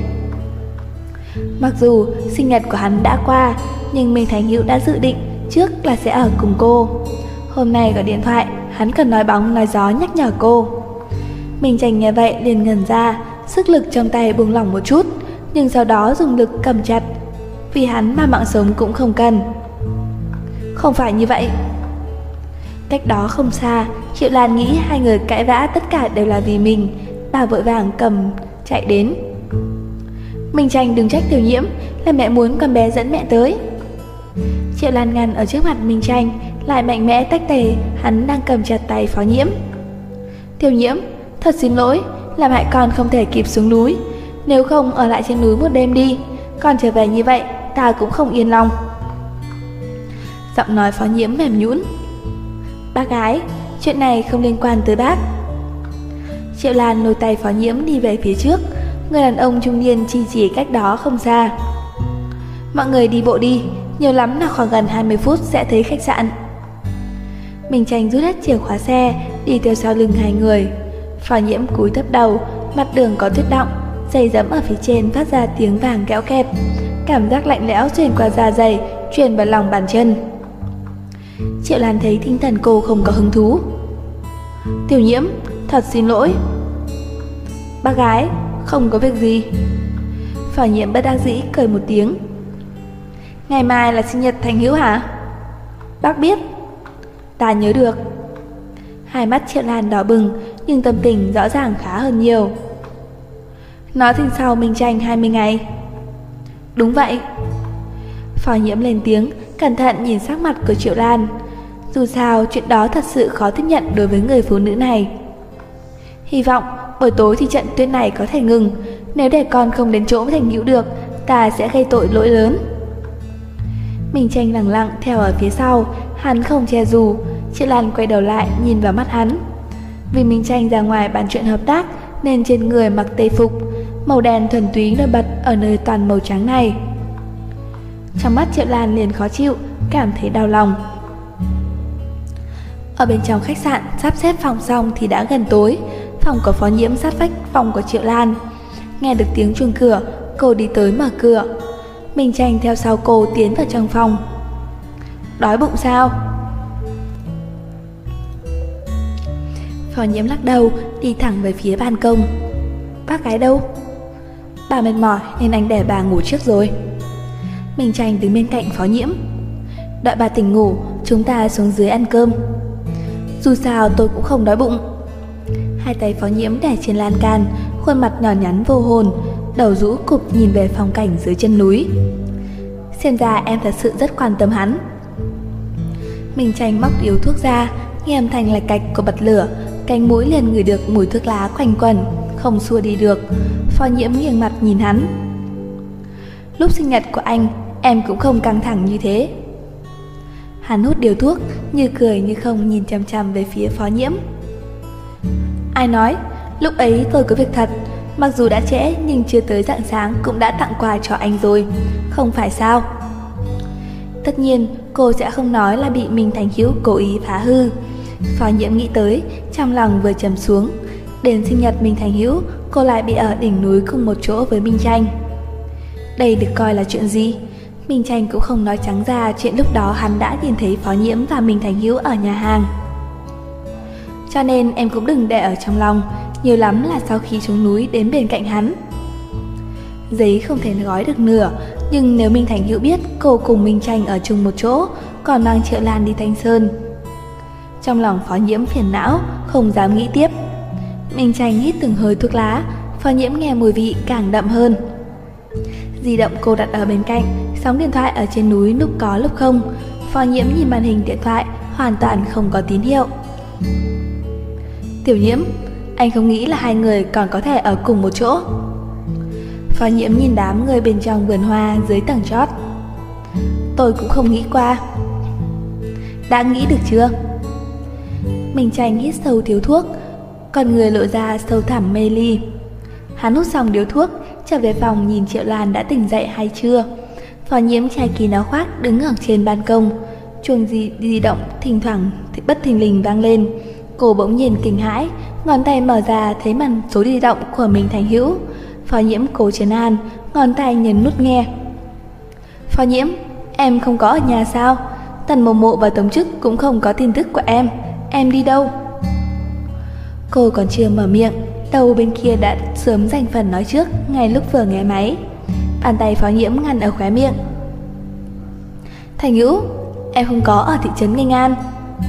Mặc dù sinh nhật của hắn đã qua, nhưng Minh Thành Hữu đã dự định trước là sẽ ở cùng cô. Hôm nay gọi điện thoại, hắn cần nói bóng nói gió nhắc nhở cô. Minh Tranh nghe vậy liền ngẩn ra, sức lực trong tay buông lỏng một chút, nhưng sau đó dùng lực cầm chặt. Vì hắn mà mạng sống cũng không cần. Không phải như vậy. Cách đó không xa, Triệu Lan nghĩ hai người cãi vã tất cả đều là vì mình. Bà vội vàng cầm chạy đến. Minh Tranh đừng trách Tiểu Nhiễm, là mẹ muốn con bé dẫn mẹ tới. Triệu Lan ngăn ở trước mặt Minh Tranh, lại mạnh mẽ tách tề hắn đang cầm chặt tay Phó Nhiễm. Tiểu Nhiễm, thật xin lỗi, làm hại con không thể kịp xuống núi. Nếu không ở lại trên núi một đêm đi, con trở về như vậy ta cũng không yên lòng. Giọng nói Phó Nhiễm mềm nhũn. Bác gái, chuyện này không liên quan tới bác. Triệu Lan lôi tay Phó Nhiễm đi về phía trước. Người đàn ông trung niên chỉ cách đó không xa. Mọi người đi bộ đi, nhiều lắm là khoảng gần 20 phút sẽ thấy khách sạn. Minh Tranh rút hết chìa khóa xe, đi theo sau lưng hai người. Phó Nhiễm cúi thấp đầu, mặt đường có tuyết đọng, giày giẫm ở phía trên phát ra tiếng vàng kéo kẹt. Cảm giác lạnh lẽo xuyên qua da giày, truyền vào lòng bàn chân. Triệu Lan thấy tinh thần cô không có hứng thú. Tiểu Nhiễm, thật xin lỗi. Bác gái, không có việc gì. Phó Nhiễm bất đắc dĩ cười một tiếng. Ngày mai là sinh nhật Thành Hữu hả? Bác biết. Ta nhớ được. Hai mắt Triệu Lan đỏ bừng, nhưng tâm tình rõ ràng khá hơn nhiều. Nói tin sau Minh Tranh 20 ngày. Đúng vậy. Phó Nhiễm lên tiếng, cẩn thận nhìn sắc mặt của Triệu Lan. Dù sao chuyện đó thật sự khó tiếp nhận đối với người phụ nữ này. Hy vọng buổi tối thì trận tuyết này có thể ngừng. Nếu để con không đến chỗ với Thành Hữu được, ta sẽ gây tội lỗi lớn. Minh Tranh lặng lặng theo ở phía sau, hắn không che dù. Triệu Lan quay đầu lại nhìn vào mắt hắn. Vì Minh Tranh ra ngoài bàn chuyện hợp tác nên trên người mặc tây phục, màu đen thuần túy nổi bật ở nơi toàn màu trắng này. Trong mắt Triệu Lan liền khó chịu, cảm thấy đau lòng. Ở bên trong khách sạn sắp xếp phòng xong thì đã gần tối. Phòng của Phó Nhiễm sát vách phòng của Triệu Lan. Nghe được tiếng chuông cửa, cô đi tới mở cửa. Minh Tranh theo sau cô tiến vào trong phòng. Đói bụng sao? Phó Nhiễm lắc đầu, đi thẳng về phía ban công. Bác gái đâu? Bà mệt mỏi nên anh để bà ngủ trước rồi. Minh Tranh đứng bên cạnh Phó Nhiễm. Đợi bà tỉnh ngủ, chúng ta xuống dưới ăn cơm. Dù sao tôi cũng không đói bụng. Hai tay Phó Nhiễm để trên lan can, khuôn mặt nhỏ nhắn vô hồn, đầu rũ cụp nhìn về phong cảnh dưới chân núi. Xem ra em thật sự rất quan tâm hắn. Minh Tranh móc điếu thuốc ra, nghe âm thanh lạch cạch của bật lửa, cánh mũi liền ngửi được mùi thuốc lá quanh quẩn, không xua đi được. Phó Nhiễm nghiêng mặt nhìn hắn. Lúc sinh nhật của anh, em cũng không căng thẳng như thế. Hắn hút điếu thuốc, như cười như không nhìn chằm chằm về phía Phó Nhiễm. Ai nói, lúc ấy tôi có việc thật, mặc dù đã trễ nhưng chưa tới rạng sáng cũng đã tặng quà cho anh rồi, không phải sao? Tất nhiên, cô sẽ không nói là bị Minh Thành Hữu cố ý phá hư. Phó Nhiễm nghĩ tới, trong lòng vừa trầm xuống. Đến sinh nhật Minh Thành Hữu, cô lại bị ở đỉnh núi cùng một chỗ với Minh Tranh. Đây được coi là chuyện gì? Minh Tranh cũng không nói trắng ra chuyện lúc đó hắn đã nhìn thấy Phó Nhiễm và Minh Thành Hữu ở nhà hàng. Cho nên em cũng đừng để ở trong lòng, nhiều lắm là sau khi xuống núi đến bên cạnh hắn. Giấy không thể gói được nửa, nhưng nếu Minh Thành Hữu biết cô cùng Minh Tranh ở chung một chỗ, còn mang Triệu Lan đi Thanh Sơn. Trong lòng Phó Nhiễm phiền não, không dám nghĩ tiếp. Minh Tranh hít từng hơi thuốc lá, Phó Nhiễm nghe mùi vị càng đậm hơn. Di động cô đặt ở bên cạnh, sóng điện thoại ở trên núi lúc có lúc không. Phó Nhiễm nhìn màn hình điện thoại, hoàn toàn không có tín hiệu. Tiểu Nhiễm, anh không nghĩ là hai người còn có thể ở cùng một chỗ. Phó Nhiễm nhìn đám người bên trong vườn hoa dưới tầng chót. Tôi cũng không nghĩ qua. Đã nghĩ được chưa? Minh Tranh hít sâu điếu thuốc, con người lộ ra sâu thẳm mê ly. Hắn hút xong điếu thuốc, trở về phòng nhìn Triệu Lan đã tỉnh dậy hay chưa. Phó Nhiễm che kín áo khoác đứng ở trên ban công. Chuông di động thỉnh thoảng bất thình lình vang lên. Cô bỗng nhiên kinh hãi, ngón tay mở ra thấy màn số di động của Minh Thành Hữu. Phó Nhiễm cố trấn an, ngón tay nhấn nút nghe. Phó Nhiễm, em không có ở nhà sao? Tần Mộ Mộ và Tống Chức cũng không có tin tức của em đi đâu? Cô còn chưa mở miệng, đầu bên kia đã sớm giành phần nói trước ngay lúc vừa nghe máy. Bàn tay Phó Nhiễm ngăn ở khóe miệng. Thành Hữu, em không có ở thị trấn Nghênh An.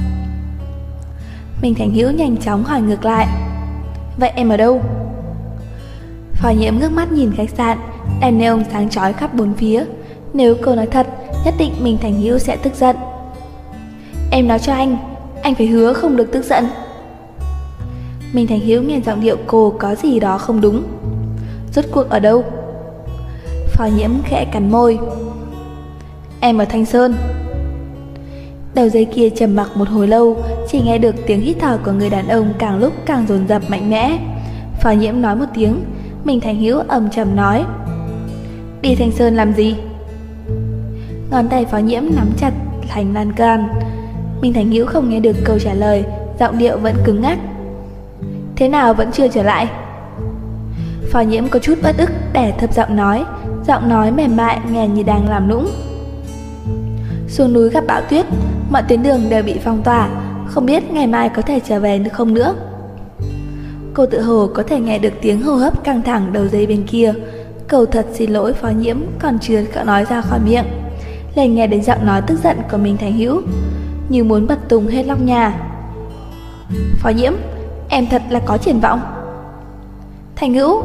Minh Thành Hữu nhanh chóng hỏi ngược lại. Vậy em ở đâu? Phó Nhiễm ngước mắt nhìn khách sạn, đèn neon sáng chói khắp bốn phía. Nếu cô nói thật, nhất định Minh Thành Hữu sẽ tức giận. Em nói cho anh phải hứa không được tức giận. Minh Thành Hữu nghe giọng điệu cô có gì đó không đúng. Rốt cuộc ở đâu? Phó Nhiễm khẽ cắn môi. Em ở Thanh Sơn. Đầu dây kia trầm mặc một hồi lâu, chỉ nghe được tiếng hít thở của người đàn ông càng lúc càng dồn dập mạnh mẽ. Phó Nhiễm nói một tiếng, Minh Thành Hữu âm trầm nói. Đi Thanh Sơn làm gì? Ngón tay Phó Nhiễm nắm chặt thành lan can. Minh Thành Hữu không nghe được câu trả lời, giọng điệu vẫn cứng ngắc. Thế nào vẫn chưa trở lại? Phó Nhiễm có chút uất ức để thấp giọng nói mềm mại nghe như đang làm nũng. Xuống núi gặp bão tuyết, mọi tuyến đường đều bị phong tỏa, không biết ngày mai có thể trở về được không nữa. Cô tự hồ có thể nghe được tiếng hô hấp căng thẳng đầu dây bên kia. Cầu thật xin lỗi Phó Nhiễm còn chưa nói ra khỏi miệng, liền nghe đến giọng nói tức giận của Minh Thành Hữu, như muốn bật tung hết lóc nhà. Phó Nhiễm, em thật là có triển vọng. Thành Hữu.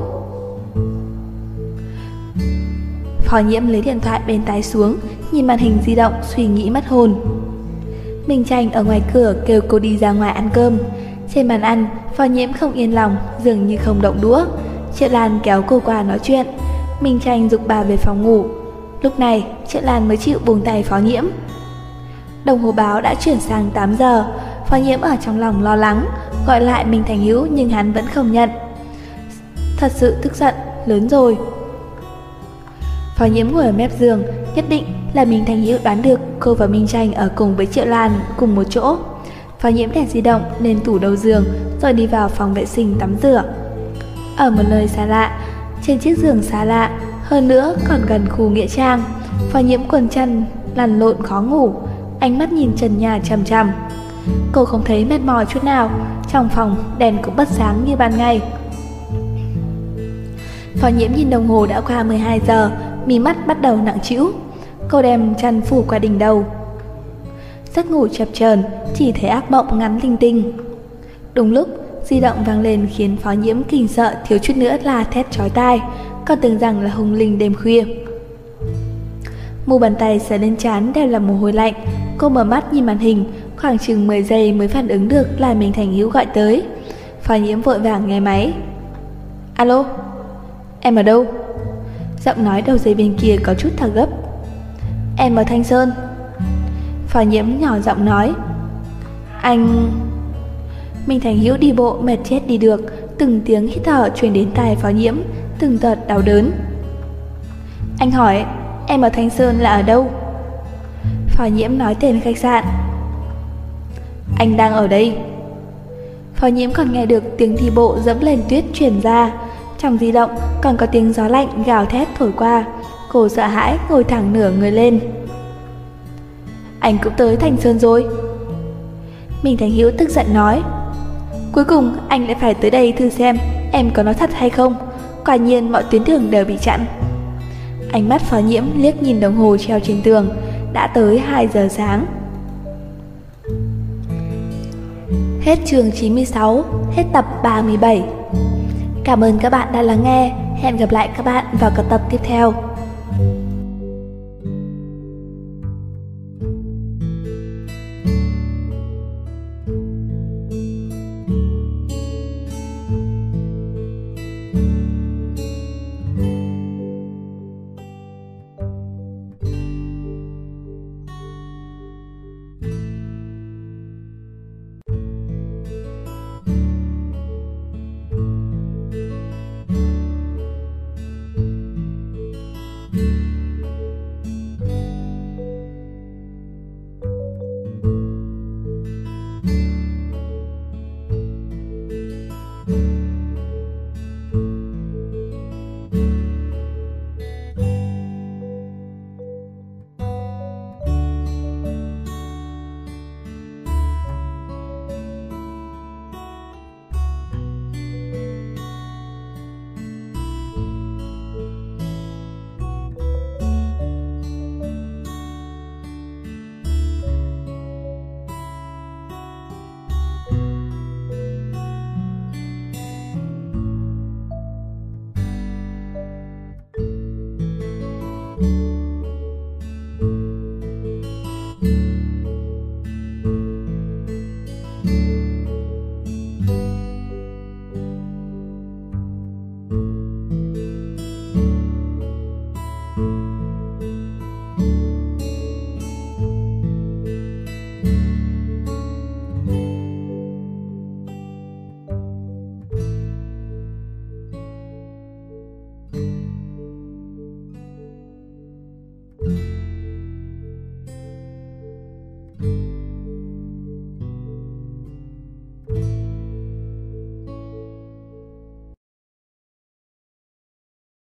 Phó Nhiễm lấy điện thoại bên tai xuống, nhìn màn hình di động suy nghĩ mất hồn. Minh Tranh ở ngoài cửa kêu cô đi ra ngoài ăn cơm. Trên bàn ăn, Phó Nhiễm không yên lòng, dường như không động đũa. Triệu Lan kéo cô qua nói chuyện. Minh Tranh giục bà về phòng ngủ. Lúc này Triệu Lan mới chịu buông tay Phó Nhiễm. Đồng hồ báo đã chuyển sang 8 giờ. Phó Nhiễm ở trong lòng lo lắng, gọi lại Minh Thành Hữu nhưng hắn vẫn không nhận. Thật sự tức giận, lớn rồi. Phó Nhiễm ngồi ở mép giường, nhất định là Minh Thành Hữu đoán được cô và Minh Tranh ở cùng với Triệu Lan cùng một chỗ. Phó Nhiễm để di động lên tủ đầu giường rồi đi vào phòng vệ sinh tắm rửa. Ở một nơi xa lạ, trên chiếc giường xa lạ, hơn nữa còn gần khu nghĩa trang, Phó Nhiễm quần chân lăn lộn khó ngủ, ánh mắt nhìn trần nhà chằm chằm. Cô không thấy mệt mỏi chút nào, trong phòng đèn cũng bật sáng như ban ngày. Phó Nhiễm nhìn đồng hồ đã qua 12 giờ, mí mắt bắt đầu nặng trĩu. Cô đem chăn phủ qua đỉnh đầu. Giấc ngủ chập chờn, chỉ thấy ác mộng ngắn linh tinh. Đúng lúc di động vang lên khiến Phó Nhiễm kinh sợ thiếu chút nữa là thét chói tai, còn tưởng rằng là hung linh đêm khuya. Mu bàn tay sờ lên trán đều là mồ hôi lạnh. Cô mở mắt nhìn màn hình, khoảng chừng 10 giây mới phản ứng được là Minh Thành Hữu gọi tới. Phó Nhiễm vội vàng nghe máy. Alo, em ở đâu? Giọng nói đầu dây bên kia có chút thở gấp. Em ở Thanh Sơn. Phó Nhiễm nhỏ giọng nói. Anh... Minh Thành Hữu đi bộ mệt chết đi được, từng tiếng hít thở truyền đến tai Phó Nhiễm, từng đợt đau đớn. Anh hỏi em ở Thanh Sơn là ở đâu? Phó Nhiễm nói tên khách sạn. Anh đang ở đây. Phó Nhiễm còn nghe được tiếng đi bộ dẫm lên tuyết truyền ra. Trong di động còn có tiếng gió lạnh gào thét thổi qua. Cô sợ hãi ngồi thẳng nửa người lên. Anh cũng tới Thanh Sơn rồi. Minh Thành Hữu tức giận nói. Cuối cùng anh lại phải tới đây thử xem em có nói thật hay không. Quả nhiên mọi tuyến đường đều bị chặn. Ánh mắt Phó Nhiễm liếc nhìn đồng hồ treo trên tường. Đã tới 2 giờ sáng. Hết chương 96, hết tập 37. Cảm ơn các bạn đã lắng nghe. Hẹn gặp lại các bạn vào các tập tiếp theo.